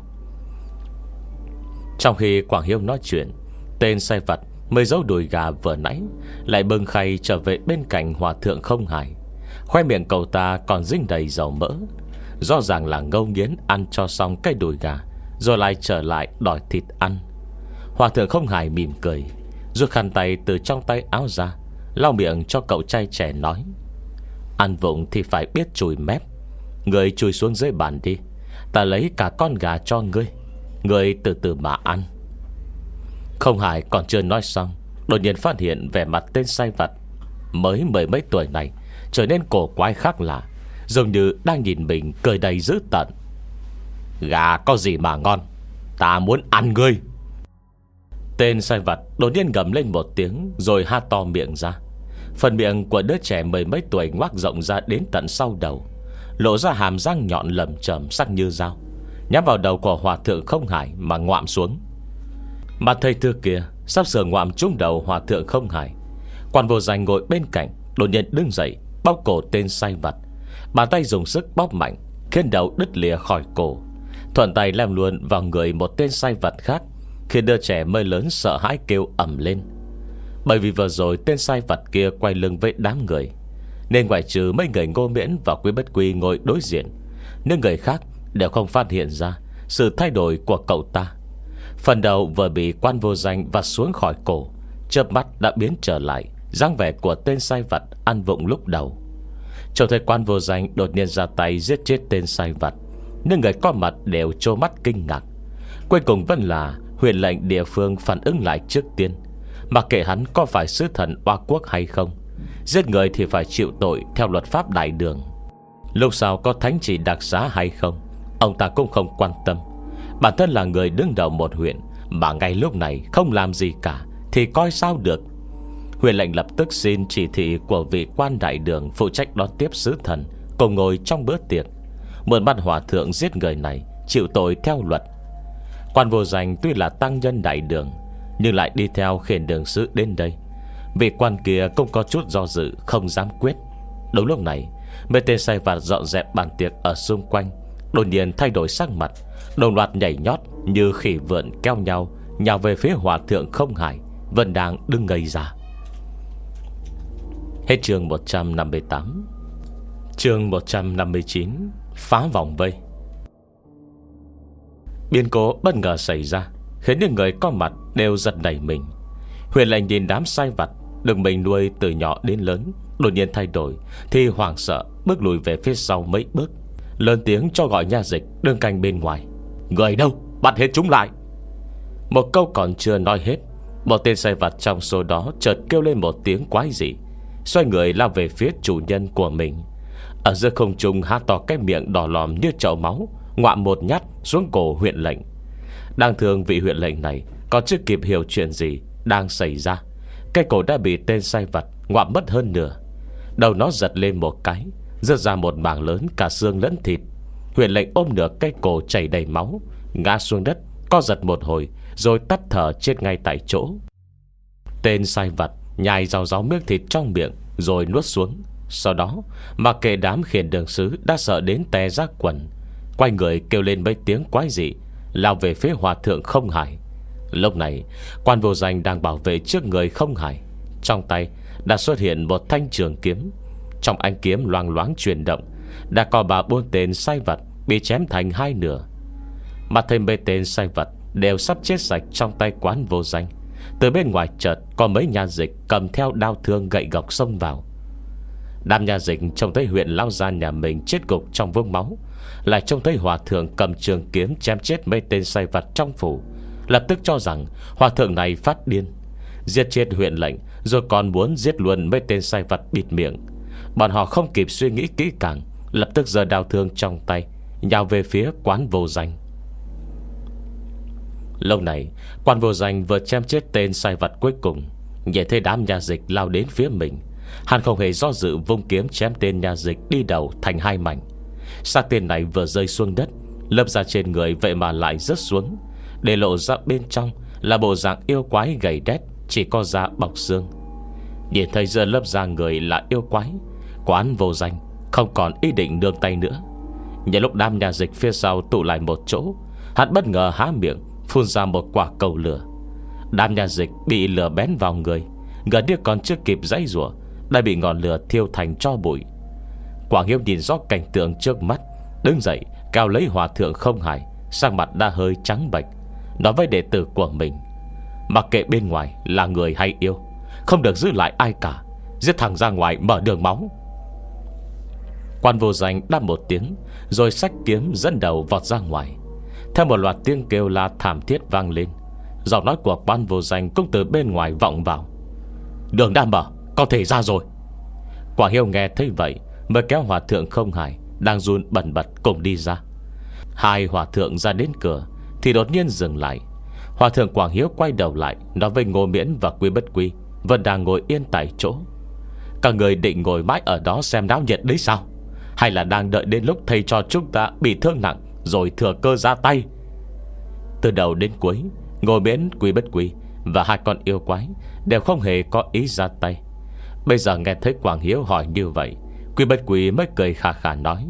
Trong khi Quảng Hiếu nói chuyện, tên sai vặt mới giấu đùi gà vừa nãy lại bưng khay trở về bên cạnh Hòa thượng Không Hải. Khoe miệng cậu ta còn dính đầy dầu mỡ, rõ ràng là ngấu nghiến ăn cho xong cái đùi gà, rồi lại trở lại đòi thịt ăn. Hòa thượng Không Hải mỉm cười, rút khăn tay từ trong tay áo ra, lau miệng cho cậu trai trẻ nói: Ăn vụng thì phải biết chùi mép. Người chui xuống dưới bàn đi, ta lấy cả con gà cho ngươi, ngươi từ từ mà ăn. Không Hải còn chưa nói xong, đột nhiên phát hiện vẻ mặt tên sai vặt mới mười mấy tuổi này trở nên cổ quái khác lạ, giống như đang nhìn mình cười đầy dữ tợn. Gà có gì mà ngon, ta muốn ăn ngươi. Tên sai vặt đột nhiên gầm lên một tiếng, rồi ha to miệng ra. Phần miệng của đứa trẻ mười mấy tuổi ngoác rộng ra đến tận sau đầu, lộ ra hàm răng nhọn lầm chầm sắc như dao, nhắm vào đầu của Hòa thượng Không Hải mà ngoạm xuống. Mà thầy thưa kia sắp sửa ngoạm trúng đầu Hòa thượng Không Hải, Quan Vô Danh ngồi bên cạnh đột nhiên đứng dậy, bóp cổ tên sai vặt. Bàn tay dùng sức bóp mạnh, khiến đầu đứt lìa khỏi cổ, thuận tay lem luôn vào người một tên sai vặt khác, khiến đứa trẻ mới lớn sợ hãi kêu ầm lên. Bởi vì vừa rồi tên sai vặt kia quay lưng với đám người, nên ngoại trừ mấy người Ngô Miễn và Quý Bất Quy ngồi đối diện, những người khác đều không phát hiện ra sự thay đổi của cậu ta. Phần đầu vừa bị Quan Vô Danh vặt xuống khỏi cổ, chớp mắt đã biến trở lại dáng vẻ của tên sai vặt ăn vụng lúc đầu. Trông thấy Quan Vô Danh đột nhiên ra tay giết chết tên sai vặt, nhưng người có mặt đều trố mắt kinh ngạc. Cuối cùng vẫn là huyện lệnh địa phương phản ứng lại trước tiên. Mặc kệ hắn có phải sứ thần Oa Quốc hay không, giết người thì phải chịu tội theo luật pháp đại đường. Lúc sau có thánh chỉ đặc xá hay không, ông ta cũng không quan tâm. Bản thân là người đứng đầu một huyện, mà ngay lúc này không làm gì cả thì coi sao được. Huyện lệnh lập tức xin chỉ thị của vị quan đại đường phụ trách đón tiếp sứ thần cùng ngồi trong bữa tiệc, mượn bắt hòa thượng giết người này chịu tội theo luật. Quan Vô Danh tuy là tăng nhân đại đường, nhưng lại đi theo khiển đường sứ đến đây. Vị quan kia cũng có chút do dự, không dám quyết. Đúng lúc này, mấy tên sai vặt dọn dẹp bàn tiệc ở xung quanh đột nhiên thay đổi sắc mặt, đồng loạt nhảy nhót như khỉ vượn keo nhau, nhào về phía hòa thượng Không Hải vẫn đang đứng ngây ra. Hết chương một trăm năm mươi tám. Chương một trăm năm mươi chín. Phá vòng vây. Biến cố bất ngờ xảy ra khiến những người có mặt đều giật nảy mình. Huyền lệnh nhìn đám sai vặt được mình nuôi từ nhỏ đến lớn đột nhiên thay đổi thì hoảng sợ bước lùi về phía sau mấy bước, lớn tiếng cho gọi nha dịch đương canh bên ngoài. Người đâu, bắt hết chúng lại. Một câu còn chưa nói hết, một tên sai vặt trong số đó chợt kêu lên một tiếng quái dị, xoay người lao về phía chủ nhân của mình. Ở giữa không trung há to cái miệng đỏ lòm như chậu máu, ngoạm một nhát xuống cổ huyện lệnh. Đang thường vị huyện lệnh này còn chưa kịp hiểu chuyện gì đang xảy ra, cái cổ đã bị tên sai vặt ngoạm mất hơn nửa. Đầu nó giật lên một cái, rớt ra một mảng lớn cả xương lẫn thịt. Huyện lệnh ôm nửa cái cổ chảy đầy máu, ngã xuống đất, co giật một hồi rồi tắt thở chết ngay tại chỗ. Tên sai vặt nhai rau ráu miếng thịt trong miệng rồi nuốt xuống. Sau đó mặc kệ đám khiển đường sứ đã sợ đến tè ra quần, quay người kêu lên mấy tiếng quái dị, lao về phía hòa thượng Không Hải. Lúc này Quan Vô Danh đang bảo vệ trước người Không Hải, trong tay đã xuất hiện một thanh trường kiếm. Trong ánh kiếm loang loáng chuyển động, đã có ba bốn tên sai vặt bị chém thành hai nửa. Mà thêm mấy tên sai vặt đều sắp chết sạch trong tay Quan Vô Danh. Từ bên ngoài chợt có mấy nha dịch cầm theo đao thương gậy gộc xông vào. Đám nha dịch trông thấy huyện lao gia nhà mình chết gục trong vũng máu, lại trông thấy hòa thượng cầm trường kiếm chém chết mấy tên sai vặt trong phủ, lập tức cho rằng hòa thượng này phát điên, giết chết huyện lệnh rồi còn muốn giết luôn mấy tên sai vặt bịt miệng. Bọn họ không kịp suy nghĩ kỹ càng, lập tức giơ đao thương trong tay nhào về phía Quan Vô Danh. Lúc này Quan Vô Danh vừa chém chết tên sai vặt cuối cùng, nhìn thấy đám nha dịch lao đến phía mình, hắn không hề do dự vung kiếm chém tên nha dịch đi đầu thành hai mảnh. Xác tên này vừa rơi xuống đất, lớp da trên người vậy mà lại rớt xuống, để lộ ra bên trong là bộ dạng yêu quái gầy đét, chỉ có da bọc xương. Nhìn thấy giờ lớp da người là yêu quái, Quan Vô Danh không còn ý định nương tay nữa. Nhân lúc đám nhà dịch phía sau tụ lại một chỗ, hắn bất ngờ há miệng phun ra một quả cầu lửa. Đám nhà dịch bị lửa bén vào người, gần như còn chưa kịp giãy giụa đã bị ngọn lửa thiêu thành tro bụi. Quảng Hiếu nhìn rõ cảnh tượng trước mắt, đứng dậy cao lấy hòa thượng Không Hải, sắc mặt đã hơi trắng bệch, nói với đệ tử của mình: mặc kệ bên ngoài là người hay yêu, không được giữ lại ai cả, giết thẳng ra ngoài mở đường máu. Quan Vô Danh đáp một tiếng, rồi xách kiếm dẫn đầu vọt ra ngoài. Theo một loạt tiếng kêu la thảm thiết vang lên, giọng nói của Quan Vô Danh cũng từ bên ngoài vọng vào: đường đã mở, có thể ra rồi. Quảng Hiếu nghe thấy vậy mới kéo hòa thượng Không Hải đang run bần bật cùng đi ra. Hai hòa thượng ra đến cửa thì đột nhiên dừng lại. Hòa thượng Quảng Hiếu quay đầu lại nói với Ngô Miễn và Quy Bất Quy vẫn đang ngồi yên tại chỗ: các người định ngồi mãi ở đó xem náo nhiệt đấy sao, hay là đang đợi đến lúc thầy cho chúng ta bị thương nặng rồi thừa cơ ra tay? Từ đầu đến cuối, Ngô Miễn, Quy Bất Quy và hai con yêu quái đều không hề có ý ra tay. Bây giờ nghe thấy Quảng Hiếu hỏi như vậy, Quy Bất Quy mới cười khà khà nói: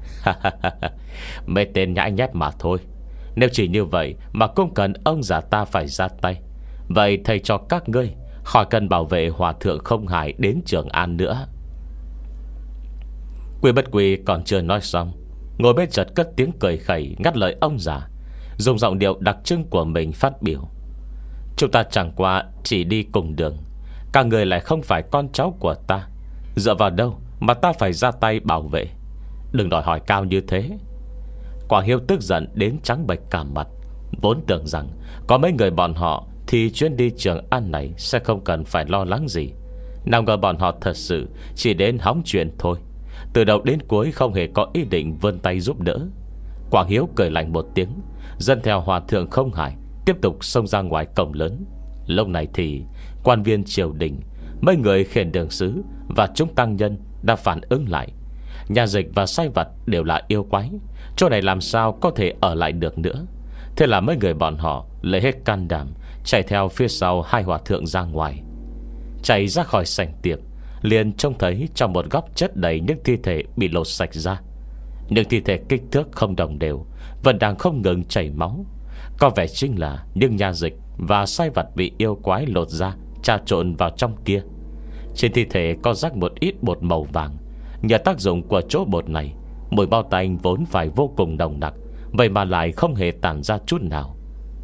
mấy tên nhãi nhép mà thôi. Nếu chỉ như vậy mà cũng cần ông già ta phải ra tay, vậy thầy cho các ngươi khỏi cần bảo vệ hòa thượng Không Hải đến Trường An nữa. Quy Bất Quy còn chưa nói xong, ngồi bên chợt cất tiếng cười khẩy ngắt lời ông già, dùng giọng điệu đặc trưng của mình phát biểu: Chúng ta chẳng qua chỉ đi cùng đường, các người lại không phải con cháu của ta, dựa vào đâu mà ta phải ra tay bảo vệ? Đừng đòi hỏi cao như thế. Quảng Hiếu tức giận đến trắng bệch cả mặt. Vốn tưởng rằng có mấy người bọn họ thì chuyến đi Trường An này sẽ không cần phải lo lắng gì. Nào ngờ bọn họ thật sự chỉ đến hóng chuyện thôi, từ đầu đến cuối không hề có ý định vươn tay giúp đỡ. Quảng Hiếu cười lạnh một tiếng, dẫn theo hòa thượng Không Hải tiếp tục xông ra ngoài cổng lớn. Lúc này thì quan viên triều đình, mấy người khiển đường sứ và chúng tăng nhân đã phản ứng lại. Nhà dịch và sai vặt đều là yêu quái, chỗ này làm sao có thể ở lại được nữa. Thế là mấy người bọn họ lấy hết can đảm chạy theo phía sau hai hòa thượng ra ngoài. Chạy ra khỏi sảnh tiệc, liền trông thấy trong một góc chất đầy những thi thể bị lột sạch ra. Những thi thể kích thước không đồng đều vẫn đang không ngừng chảy máu. Có vẻ chính là những nhà dịch và sai vặt bị yêu quái lột ra trà trộn vào trong kia. Trên thi thể có rắc một ít bột màu vàng. Nhờ tác dụng của chỗ bột này, mùi bao tanh vốn phải vô cùng nồng nặc, vậy mà lại không hề tản ra chút nào.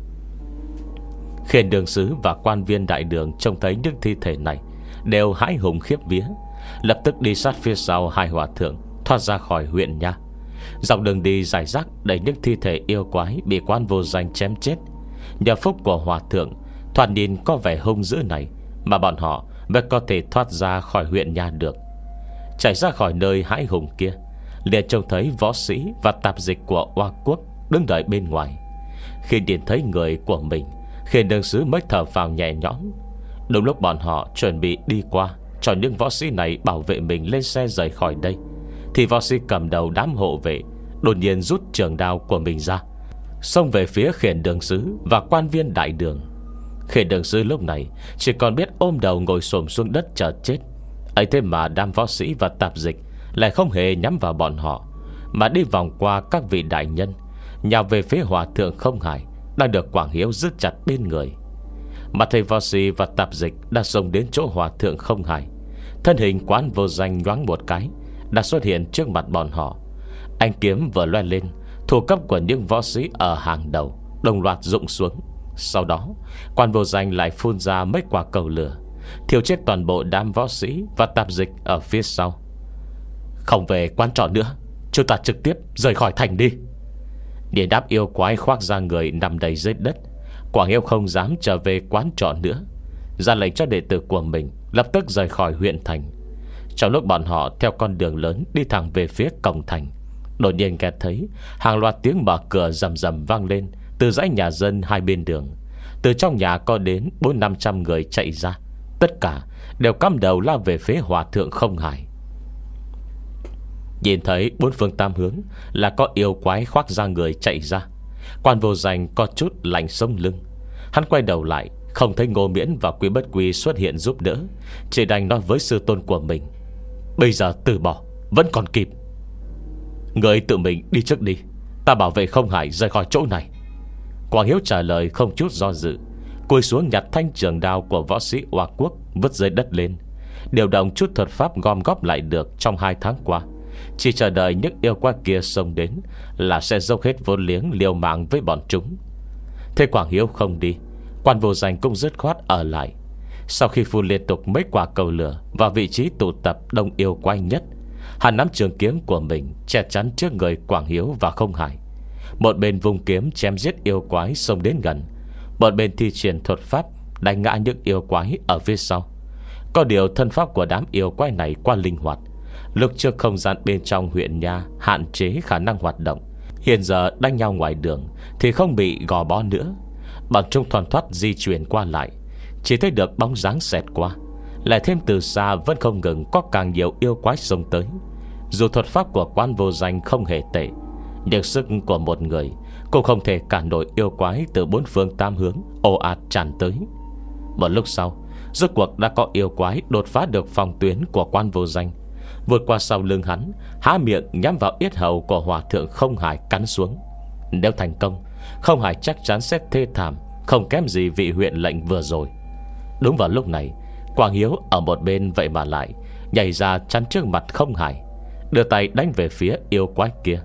Khiển đường sứ và quan viên đại đường trông thấy những thi thể này đều hãi hùng khiếp vía, lập tức đi sát phía sau hai hòa thượng, thoát ra khỏi huyện nha. Dọc đường đi rải rác đầy những thi thể yêu quái bị Quan Vô Danh chém chết. Nhờ phúc của hòa thượng thoạt nhìn có vẻ hung dữ này mà bọn họ mới có thể thoát ra khỏi huyện nha được. Chạy ra khỏi nơi hãi hùng kia, liền trông thấy võ sĩ và tạp dịch của Oa Quốc đứng đợi bên ngoài. Khi nhìn thấy người của mình, khiển đường sứ mới thở phào nhẹ nhõm. Đúng lúc bọn họ chuẩn bị đi qua cho những võ sĩ này bảo vệ mình lên xe rời khỏi đây, thì võ sĩ cầm đầu đám hộ vệ đột nhiên rút trường đao của mình ra, xông về phía khiển đường sứ và quan viên đại đường. Khiển đường sứ lúc này chỉ còn biết ôm đầu ngồi xổm xuống đất chờ chết. ấy thế mà đám võ sĩ và tạp dịch lại không hề nhắm vào bọn họ, mà đi vòng qua các vị đại nhân, nhào về phía hòa thượng Không Hải đang được Quảng Hiếu giữ chặt bên người. Mà thầy võ sĩ và tạp dịch đã xông đến chỗ hòa thượng Không Hải, thân hình Quan Vô Danh nhoáng một cái đã xuất hiện trước mặt bọn họ. Anh kiếm vừa loe lên, thủ cấp của những võ sĩ ở hàng đầu đồng loạt rụng xuống. Sau đó Quan Vô Danh lại phun ra mấy quả cầu lửa, thiêu chết toàn bộ đám võ sĩ và tạp dịch ở phía sau. Không về quán trọ nữa, chúng ta trực tiếp rời khỏi thành đi. Để đáp yêu quái khoác ra người nằm đầy dưới đất, Quảng Hiếu không dám trở về quán trọ nữa, ra lệnh cho đệ tử của mình lập tức rời khỏi huyện thành. Trong lúc bọn họ theo con đường lớn đi thẳng về phía cổng thành, đột nhiên nghe thấy hàng loạt tiếng mở cửa rầm rầm vang lên từ dãy nhà dân hai bên đường. Từ trong nhà có đến bốn năm trăm người chạy ra, tất cả đều cắm đầu lao về phía hòa thượng Không Hải. Nhìn thấy bốn phương tám hướng là có yêu quái khoác ra người chạy ra, Quan Vô Danh có chút lạnh sống lưng. Hắn quay đầu lại, không thấy Ngô Miễn và Quý Bất Quy xuất hiện giúp đỡ, chỉ đành nói với sư tôn của mình: bây giờ từ bỏ vẫn còn kịp. Người tự mình đi trước đi, ta bảo vệ Không Hải rời khỏi chỗ này. Quảng Hiếu trả lời không chút do dự, cúi xuống nhặt thanh trường đao của võ sĩ Oa Quốc vứt dưới đất lên, điều động chút thuật pháp gom góp lại được trong hai tháng qua, chỉ chờ đợi những yêu quái kia xông đến là sẽ dốc hết vốn liếng liều mạng với bọn chúng. Thế Quảng Hiếu không đi, Quan Vô Danh cũng dứt khoát ở lại. Sau khi phun liên tục mấy quả cầu lửa vào vị trí tụ tập đông yêu quái nhất, hắn nắm trường kiếm của mình che chắn trước người Quảng Hiếu và Không Hải, một bên vung kiếm chém giết yêu quái xông đến gần, một bên thi triển thuật pháp đánh ngã những yêu quái ở phía sau. Có điều thân pháp của đám yêu quái này quá linh hoạt, lúc trước không gian bên trong huyện nha hạn chế khả năng hoạt động, hiện giờ đánh nhau ngoài đường thì không bị gò bó nữa. Bọn chúng thoăn thoắt di chuyển qua lại, chỉ thấy được bóng dáng xẹt qua, lại thêm từ xa vẫn không ngừng có càng nhiều yêu quái xông tới. Dù thuật pháp của Quan Vô Danh không hề tệ, nhưng sức của một người cũng không thể cản nổi yêu quái từ bốn phương tám hướng ồ ạt tràn tới. Một lúc sau, rốt cuộc đã có yêu quái đột phá được phòng tuyến của Quan Vô Danh, vượt qua sau lưng hắn, há miệng nhắm vào yết hầu của hòa thượng Không Hải cắn xuống. Nếu thành công, Không Hải chắc chắn sẽ thê thảm không kém gì vị huyện lệnh vừa rồi. Đúng vào lúc này, Quảng Hiếu ở một bên vậy mà lại nhảy ra chắn trước mặt Không Hải, đưa tay đánh về phía yêu quái kia.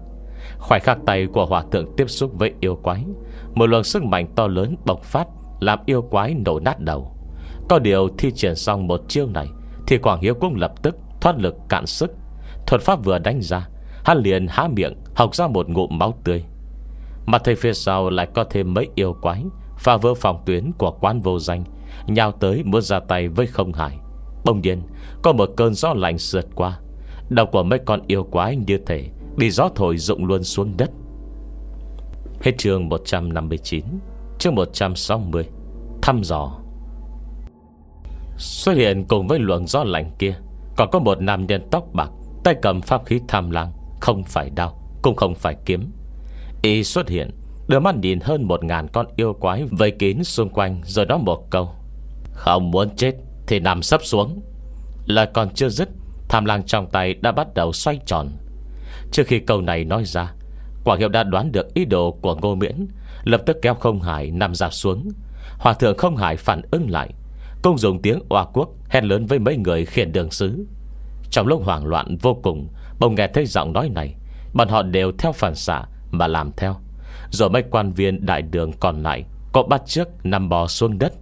Khoảnh khắc tay của hòa thượng tiếp xúc với yêu quái, một luồng sức mạnh to lớn bộc phát, làm yêu quái nổ nát đầu. Có điều thi triển xong một chiêu này thì Quảng Hiếu cũng lập tức thoát lực cạn sức. Thuật pháp vừa đánh ra, hắn liền há miệng hộc ra một ngụm máu tươi. Mà thấy phía sau lại có thêm mấy yêu quái phá vỡ phòng tuyến của Quán Vô Danh, nhào tới muốn ra tay với Không Hải. Bỗng nhiên có một cơn gió lạnh sượt qua, đầu của mấy con yêu quái như thể bị gió thổi rụng luôn xuống đất. Hết chương một trăm năm mươi chín. Chương một trăm sáu mươi. Thăm dò. Xuất hiện cùng với luồng gió lạnh kia còn có một nam nhân tóc bạc, tay cầm pháp khí Tham Lang, không phải đao cũng không phải kiếm. Y xuất hiện, đưa mắt nhìn hơn một ngàn con yêu quái vây kín xung quanh, rồi nói một câu: không muốn chết thì nằm sấp xuống. Lời còn chưa dứt, Tham Lang trong tay đã bắt đầu xoay tròn. Trước khi câu này nói ra, Quảng Hiệu đã đoán được ý đồ của Ngô Miễn, lập tức kéo Không Hải nằm dạp xuống. Hòa thượng Không Hải phản ứng lại, cũng dùng tiếng oa quốc hét lớn với mấy người khiển đường sứ. Trong lúc hoảng loạn vô cùng, bỗng nghe thấy giọng nói này, bọn họ đều theo phản xạ mà làm theo. Rồi mấy quan viên đại đường còn lại có bắt chước nằm bò xuống đất.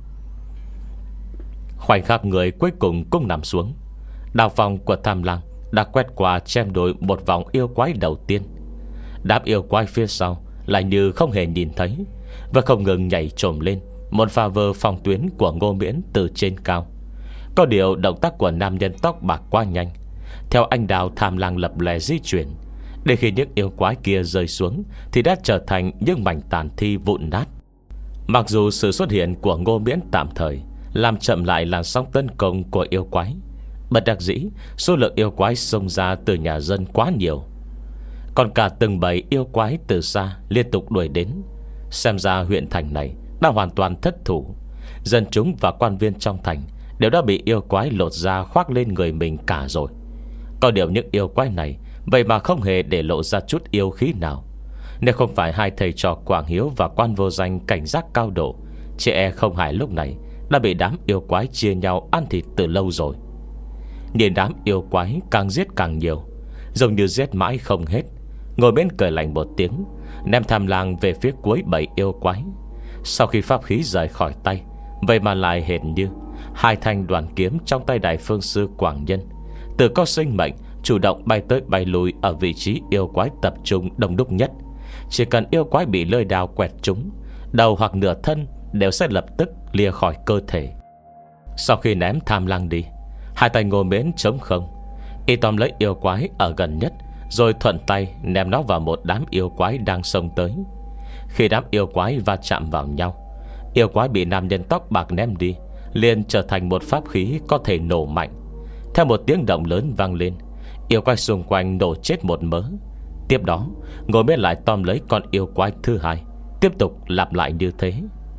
Khoảnh khắc người cuối cùng cũng nằm xuống, đao phong của Tham Lang đã quét qua chém đôi một vòng yêu quái đầu tiên. Đám yêu quái phía sau lại như không hề nhìn thấy, và không ngừng nhảy trồm lên, muốn phá vỡ phòng tuyến của Ngô Miễn từ trên cao. Có điều động tác của nam nhân tóc bạc quá nhanh. Theo anh đào Tham Lang lập lè di chuyển, để khi những yêu quái kia rơi xuống thì đã trở thành những mảnh tàn thi vụn nát. Mặc dù sự xuất hiện của Ngô Miễn tạm thời làm chậm lại làn sóng tấn công của yêu quái, bất đắc dĩ số lượng yêu quái xông ra từ nhà dân quá nhiều, còn cả từng bầy yêu quái từ xa liên tục đuổi đến. Xem ra huyện thành này đã hoàn toàn thất thủ. Dân chúng và quan viên trong thành đều đã bị yêu quái lột da khoác lên người mình cả rồi. Có điều những yêu quái này vậy mà không hề để lộ ra chút yêu khí nào. Nếu không phải hai thầy trò Quảng Hiếu và Quan Vô Danh cảnh giác cao độ, chị e Không Hải lúc này đã bị đám yêu quái chia nhau ăn thịt từ lâu rồi. Nhìn đám yêu quái càng giết càng nhiều, giống như giết mãi không hết, ngồi bên cười lạnh một tiếng, ném Tham Lang về phía cuối bầy yêu quái. Sau khi pháp khí rời khỏi tay, vậy mà lại hệt như hai thanh đoàn kiếm trong tay Đại Phương Sư Quảng Nhân, tự có sinh mệnh, chủ động bay tới bay lui ở vị trí yêu quái tập trung đông đúc nhất. Chỉ cần yêu quái bị lưỡi đao quẹt trúng, đầu hoặc nửa thân đều sẽ lập tức lìa khỏi cơ thể. Sau khi ném Tham Lang đi, hai tay Ngô Miễn trống không, y tóm lấy yêu quái ở gần nhất, rồi thuận tay ném nó vào một đám yêu quái đang xông tới. Khi đám yêu quái va chạm vào nhau, yêu quái bị nam nhân tóc bạc ném đi liền trở thành một pháp khí có thể nổ mạnh. Theo một tiếng động lớn vang lên, yêu quái xung quanh nổ chết một mớ. Tiếp đó Ngô Miễn lại tóm lấy con yêu quái thứ hai, tiếp tục lặp lại như thế.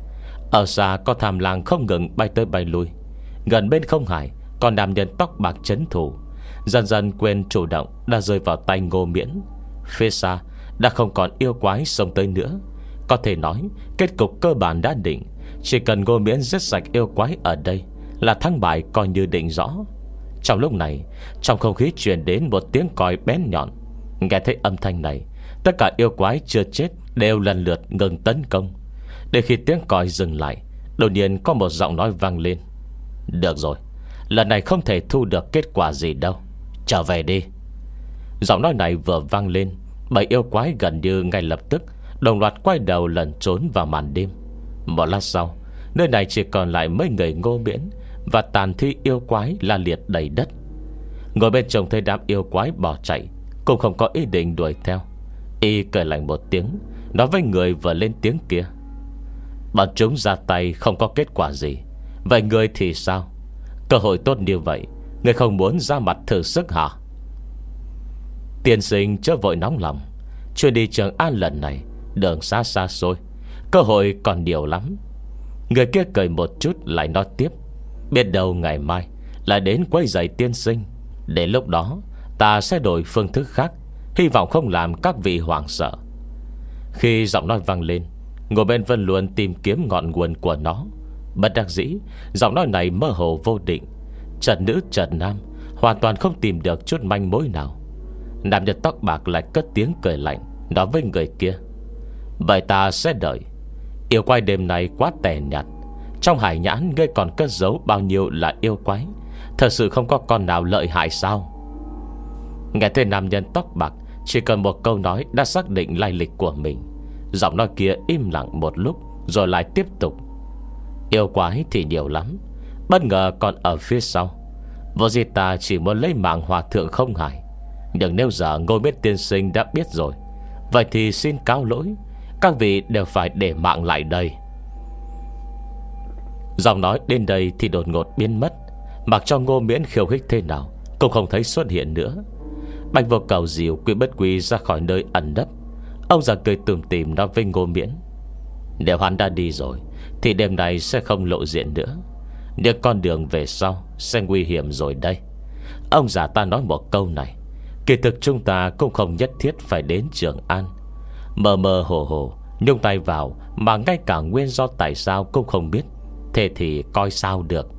Ở xa có Tham Lang không ngừng bay tới bay lui. Gần bên Không Hải còn nam nhân tóc bạc trấn thủ, dần dần quên chủ động đã rơi vào tay Ngô Miễn. Phía xa đã không còn yêu quái xông tới nữa. Có thể nói kết cục cơ bản đã định. Chỉ cần Ngô Miễn giết sạch yêu quái ở đây là thắng bại coi như định rõ. Trong lúc này, trong không khí truyền đến một tiếng còi bén nhọn. Nghe thấy âm thanh này, tất cả yêu quái chưa chết đều lần lượt ngừng tấn công. Để khi tiếng còi dừng lại, đột nhiên có một giọng nói vang lên: được rồi, lần này không thể thu được kết quả gì đâu, trở về đi. Giọng nói này vừa vang lên, bảy yêu quái gần như ngay lập tức đồng loạt quay đầu lẩn trốn vào màn đêm. Một lát sau, nơi này chỉ còn lại mấy người Ngô Miễn và tàn thi yêu quái la liệt đầy đất. Ngồi bên trông thấy đám yêu quái bỏ chạy, cũng không có ý định đuổi theo. Y cười lạnh một tiếng, nói với người vừa lên tiếng kia: bọn chúng ra tay không có kết quả gì, vậy người thì sao? Cơ hội tốt như vậy, người không muốn ra mặt thử sức hả? Tiên sinh chớ vội nóng lòng. Chuyến đi Trường An lần này đường xa xa xôi, cơ hội còn nhiều lắm. Người kia cười một chút lại nói tiếp: biết đâu ngày mai lại đến quấy rầy tiên sinh. Đến lúc đó ta sẽ đổi phương thức khác, hy vọng không làm các vị hoảng sợ. Khi giọng nói vang lên, ngồi bên Vân luôn tìm kiếm ngọn nguồn của nó. Bất đắc dĩ, giọng nói này mơ hồ vô định, trần nữ trần nam, hoàn toàn không tìm được chút manh mối nào. Nam nhân tóc bạc lại cất tiếng cười lạnh, nói với người kia: vậy ta sẽ đợi. Yêu quái đêm nay quá tẻ nhạt, trong hải nhãn ngươi còn cất giấu bao nhiêu là yêu quái, thật sự không có con nào lợi hại sao? Nghe thấy nam nhân tóc bạc chỉ cần một câu nói đã xác định lai lịch của mình, giọng nói kia im lặng một lúc rồi lại tiếp tục: yêu quái thì nhiều lắm, bất ngờ còn ở phía sau. Vô gì ta chỉ muốn lấy mạng hòa thượng không hải, nhưng nếu giờ Ngô Miễn tiên sinh đã biết rồi, vậy thì xin cáo lỗi, các vị đều phải để mạng lại đây. Giọng nói đến đây thì đột ngột biến mất, mặc cho Ngô Miễn khiêu khích thế nào cũng không thấy xuất hiện nữa. Bạch Vô Cầu dìu Quy Bất Quy ra khỏi nơi ẩn nấp. Ông già cười tủm tỉm nói với Ngô Miễn: nếu hắn đã đi rồi thì đêm nay sẽ không lộ diện nữa, nhưng con đường về sau sẽ nguy hiểm rồi đây. Ông già ta nói một câu này, kỳ thực chúng ta cũng không nhất thiết phải đến Trường An. Mơ mơ hồ hồ nhung tay vào mà ngay cả nguyên do tại sao cũng không biết, thế thì coi sao được.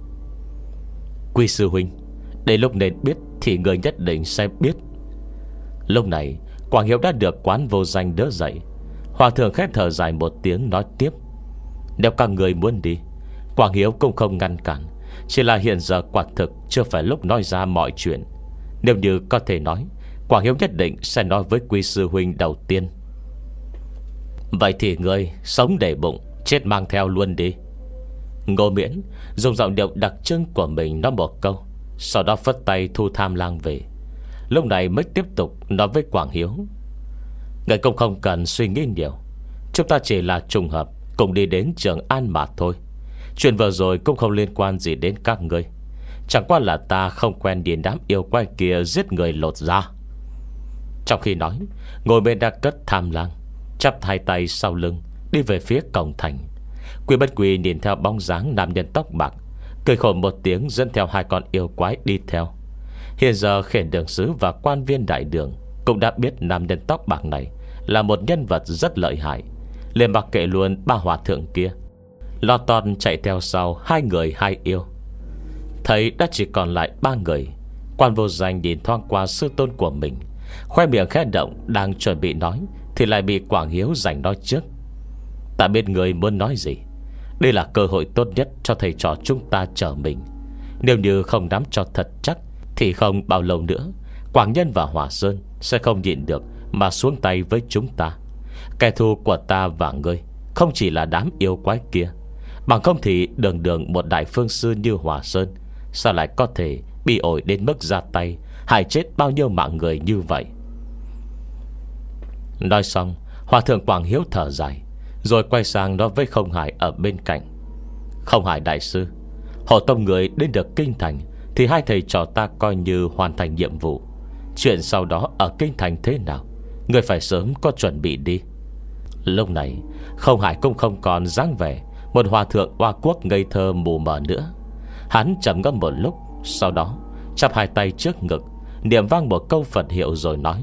Quy sư huynh, đến lúc nên biết thì người nhất định sẽ biết. Lúc này Quảng Hiếu đã được Quán Vô Danh đỡ dậy. Hòa thượng khẽ thở dài một tiếng nói tiếp: nếu các người muốn đi, Quảng Hiếu cũng không ngăn cản, chỉ là hiện giờ quả thực chưa phải lúc nói ra mọi chuyện. Nếu như có thể nói, Quảng Hiếu nhất định sẽ nói với Quy sư huynh đầu tiên. vậy thì ngươi sống để bụng, chết mang theo luôn đi. Ngô Miễn dùng giọng điệu đặc trưng của mình nói một câu, sau đó phất tay thu Tham Lang về. Lúc này mới tiếp tục nói với Quảng Hiếu: người cũng không cần suy nghĩ nhiều, chúng ta chỉ là trùng hợp cùng đi đến Trường An mà thôi. Chuyện vừa rồi cũng không liên quan gì đến các ngươi, chẳng qua là ta không quen điền đám yêu quái kia giết người lột da. Trong khi nói, Ngô Miễn đã cất Tham Lang, chắp hai tay sau lưng đi về phía cổng thành. Quy Bất Quy nhìn theo bóng dáng nam nhân tóc bạc, cười khổ một tiếng dẫn theo hai con yêu quái đi theo. Hiện giờ Khiển Đường Sứ và quan viên đại đường cũng đã biết nam nhân tóc bạc này là một nhân vật rất lợi hại, liền mặc kệ luôn ba hòa thượng kia, lo toan chạy theo sau hai người hai yêu. Thấy đã chỉ còn lại ba người, Quan Vô Danh nhìn thoáng qua sư tôn của mình, khoe miệng khẽ động, đang chuẩn bị nói thì lại bị Quảng Hiếu giành nói trước: ta biết người muốn nói gì, đây là cơ hội tốt nhất cho thầy trò chúng ta trở mình. Nếu như không nắm cho thật chắc thì không bao lâu nữa Quảng Nhân và Hòa Sơn sẽ không nhịn được mà xuống tay với chúng ta. Kẻ thù của ta và ngươi không chỉ là đám yêu quái kia, bằng không thì đường đường một đại phương sư như Hòa Sơn sao lại có thể bị ổi đến mức ra tay hại chết bao nhiêu mạng người như vậy. Nói xong, Hòa thượng Quảng Hiếu thở dài, rồi quay sang nói với Không Hải ở bên cạnh: Không Hải đại sư, hộ tông người đến được kinh thành thì hai thầy trò ta coi như hoàn thành nhiệm vụ. Chuyện sau đó ở kinh thành thế nào, người phải sớm có chuẩn bị đi. Lúc này Không Hải cũng không còn dáng vẻ một hòa thượng Hoa Quốc ngây thơ mù mờ nữa. Hắn trầm ngâm một lúc, sau đó chắp hai tay trước ngực, niệm vang một câu Phật hiệu rồi nói: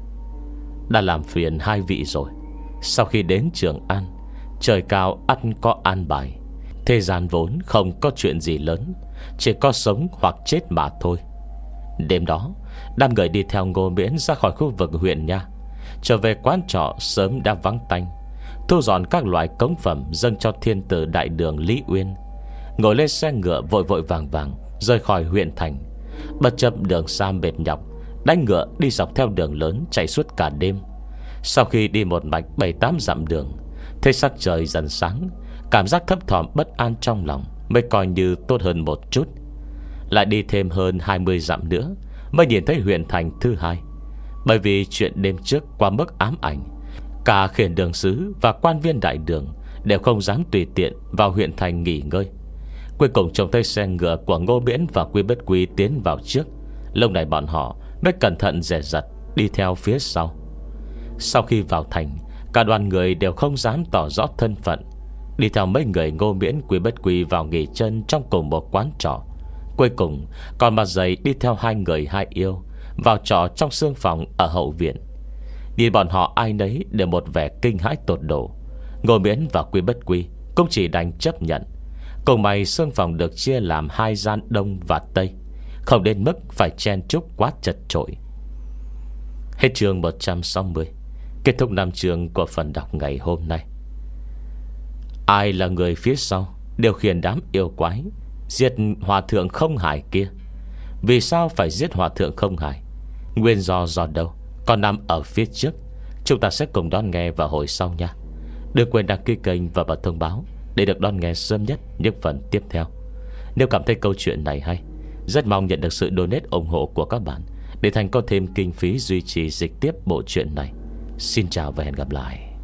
đã làm phiền hai vị rồi. Sau khi đến Trường An, trời cao ăn có an bài. Thế gian vốn không có chuyện gì lớn, chỉ có sống hoặc chết mà thôi. Đêm đó, đám người đi theo Ngô Miễn ra khỏi khu vực huyện Nha, trở về quán trọ sớm đã vắng tanh, thu dọn các loại cống phẩm dâng cho thiên tử đại đường Lý Uyên, ngồi lên xe ngựa vội vội vàng vàng rời khỏi huyện thành. Bất chấp đường xa mệt nhọc, đánh ngựa đi dọc theo đường lớn chạy suốt cả đêm. Sau khi đi một mạch bảy tám dặm đường, thấy sắc trời dần sáng, cảm giác thấp thỏm bất an trong lòng mới coi như tốt hơn một chút. Lại đi thêm hơn hai mươi dặm nữa mới nhìn thấy huyện thành thứ hai. Bởi vì chuyện đêm trước quá mức ám ảnh, cả Khiển Đường Sứ và quan viên đại đường đều không dám tùy tiện vào huyện thành nghỉ ngơi. Cuối cùng trông thấy xe ngựa của Ngô Miễn và Quy Bất Quy tiến vào trước. Lúc này bọn họ mới cẩn thận dè dặt đi theo phía sau. Sau khi vào thành, cả đoàn người đều không dám tỏ rõ thân phận, đi theo mấy người Ngô Miễn Quy Bất Quy vào nghỉ chân trong cùng một quán trọ. Cuối cùng còn mặt dày đi theo hai người hai yêu vào trọ trong sương phòng ở hậu viện. Nhìn bọn họ ai nấy đều một vẻ kinh hãi tột độ. Ngô Miễn và Quy Bất Quy cũng chỉ đành chấp nhận. Cùng may sương phòng được chia làm hai gian đông và tây, không đến mức phải chen chúc quá chật chội. Hết chương một trăm sáu mươi. Kết thúc năm chương của phần đọc ngày hôm nay. Ai là người phía sau điều khiển đám yêu quái giết hòa thượng không hải kia? Vì sao phải giết hòa thượng không hải? Nguyên do do đâu còn nằm ở phía trước. Chúng ta sẽ cùng đón nghe vào hồi sau nha. Đừng quên đăng ký kênh và bật thông báo để được đón nghe sớm nhất những phần tiếp theo. Nếu cảm thấy câu chuyện này hay, rất mong nhận được sự donate ủng hộ của các bạn để Thành có thêm kinh phí duy trì dịch tiếp bộ truyện này. Xin chào và hẹn gặp lại.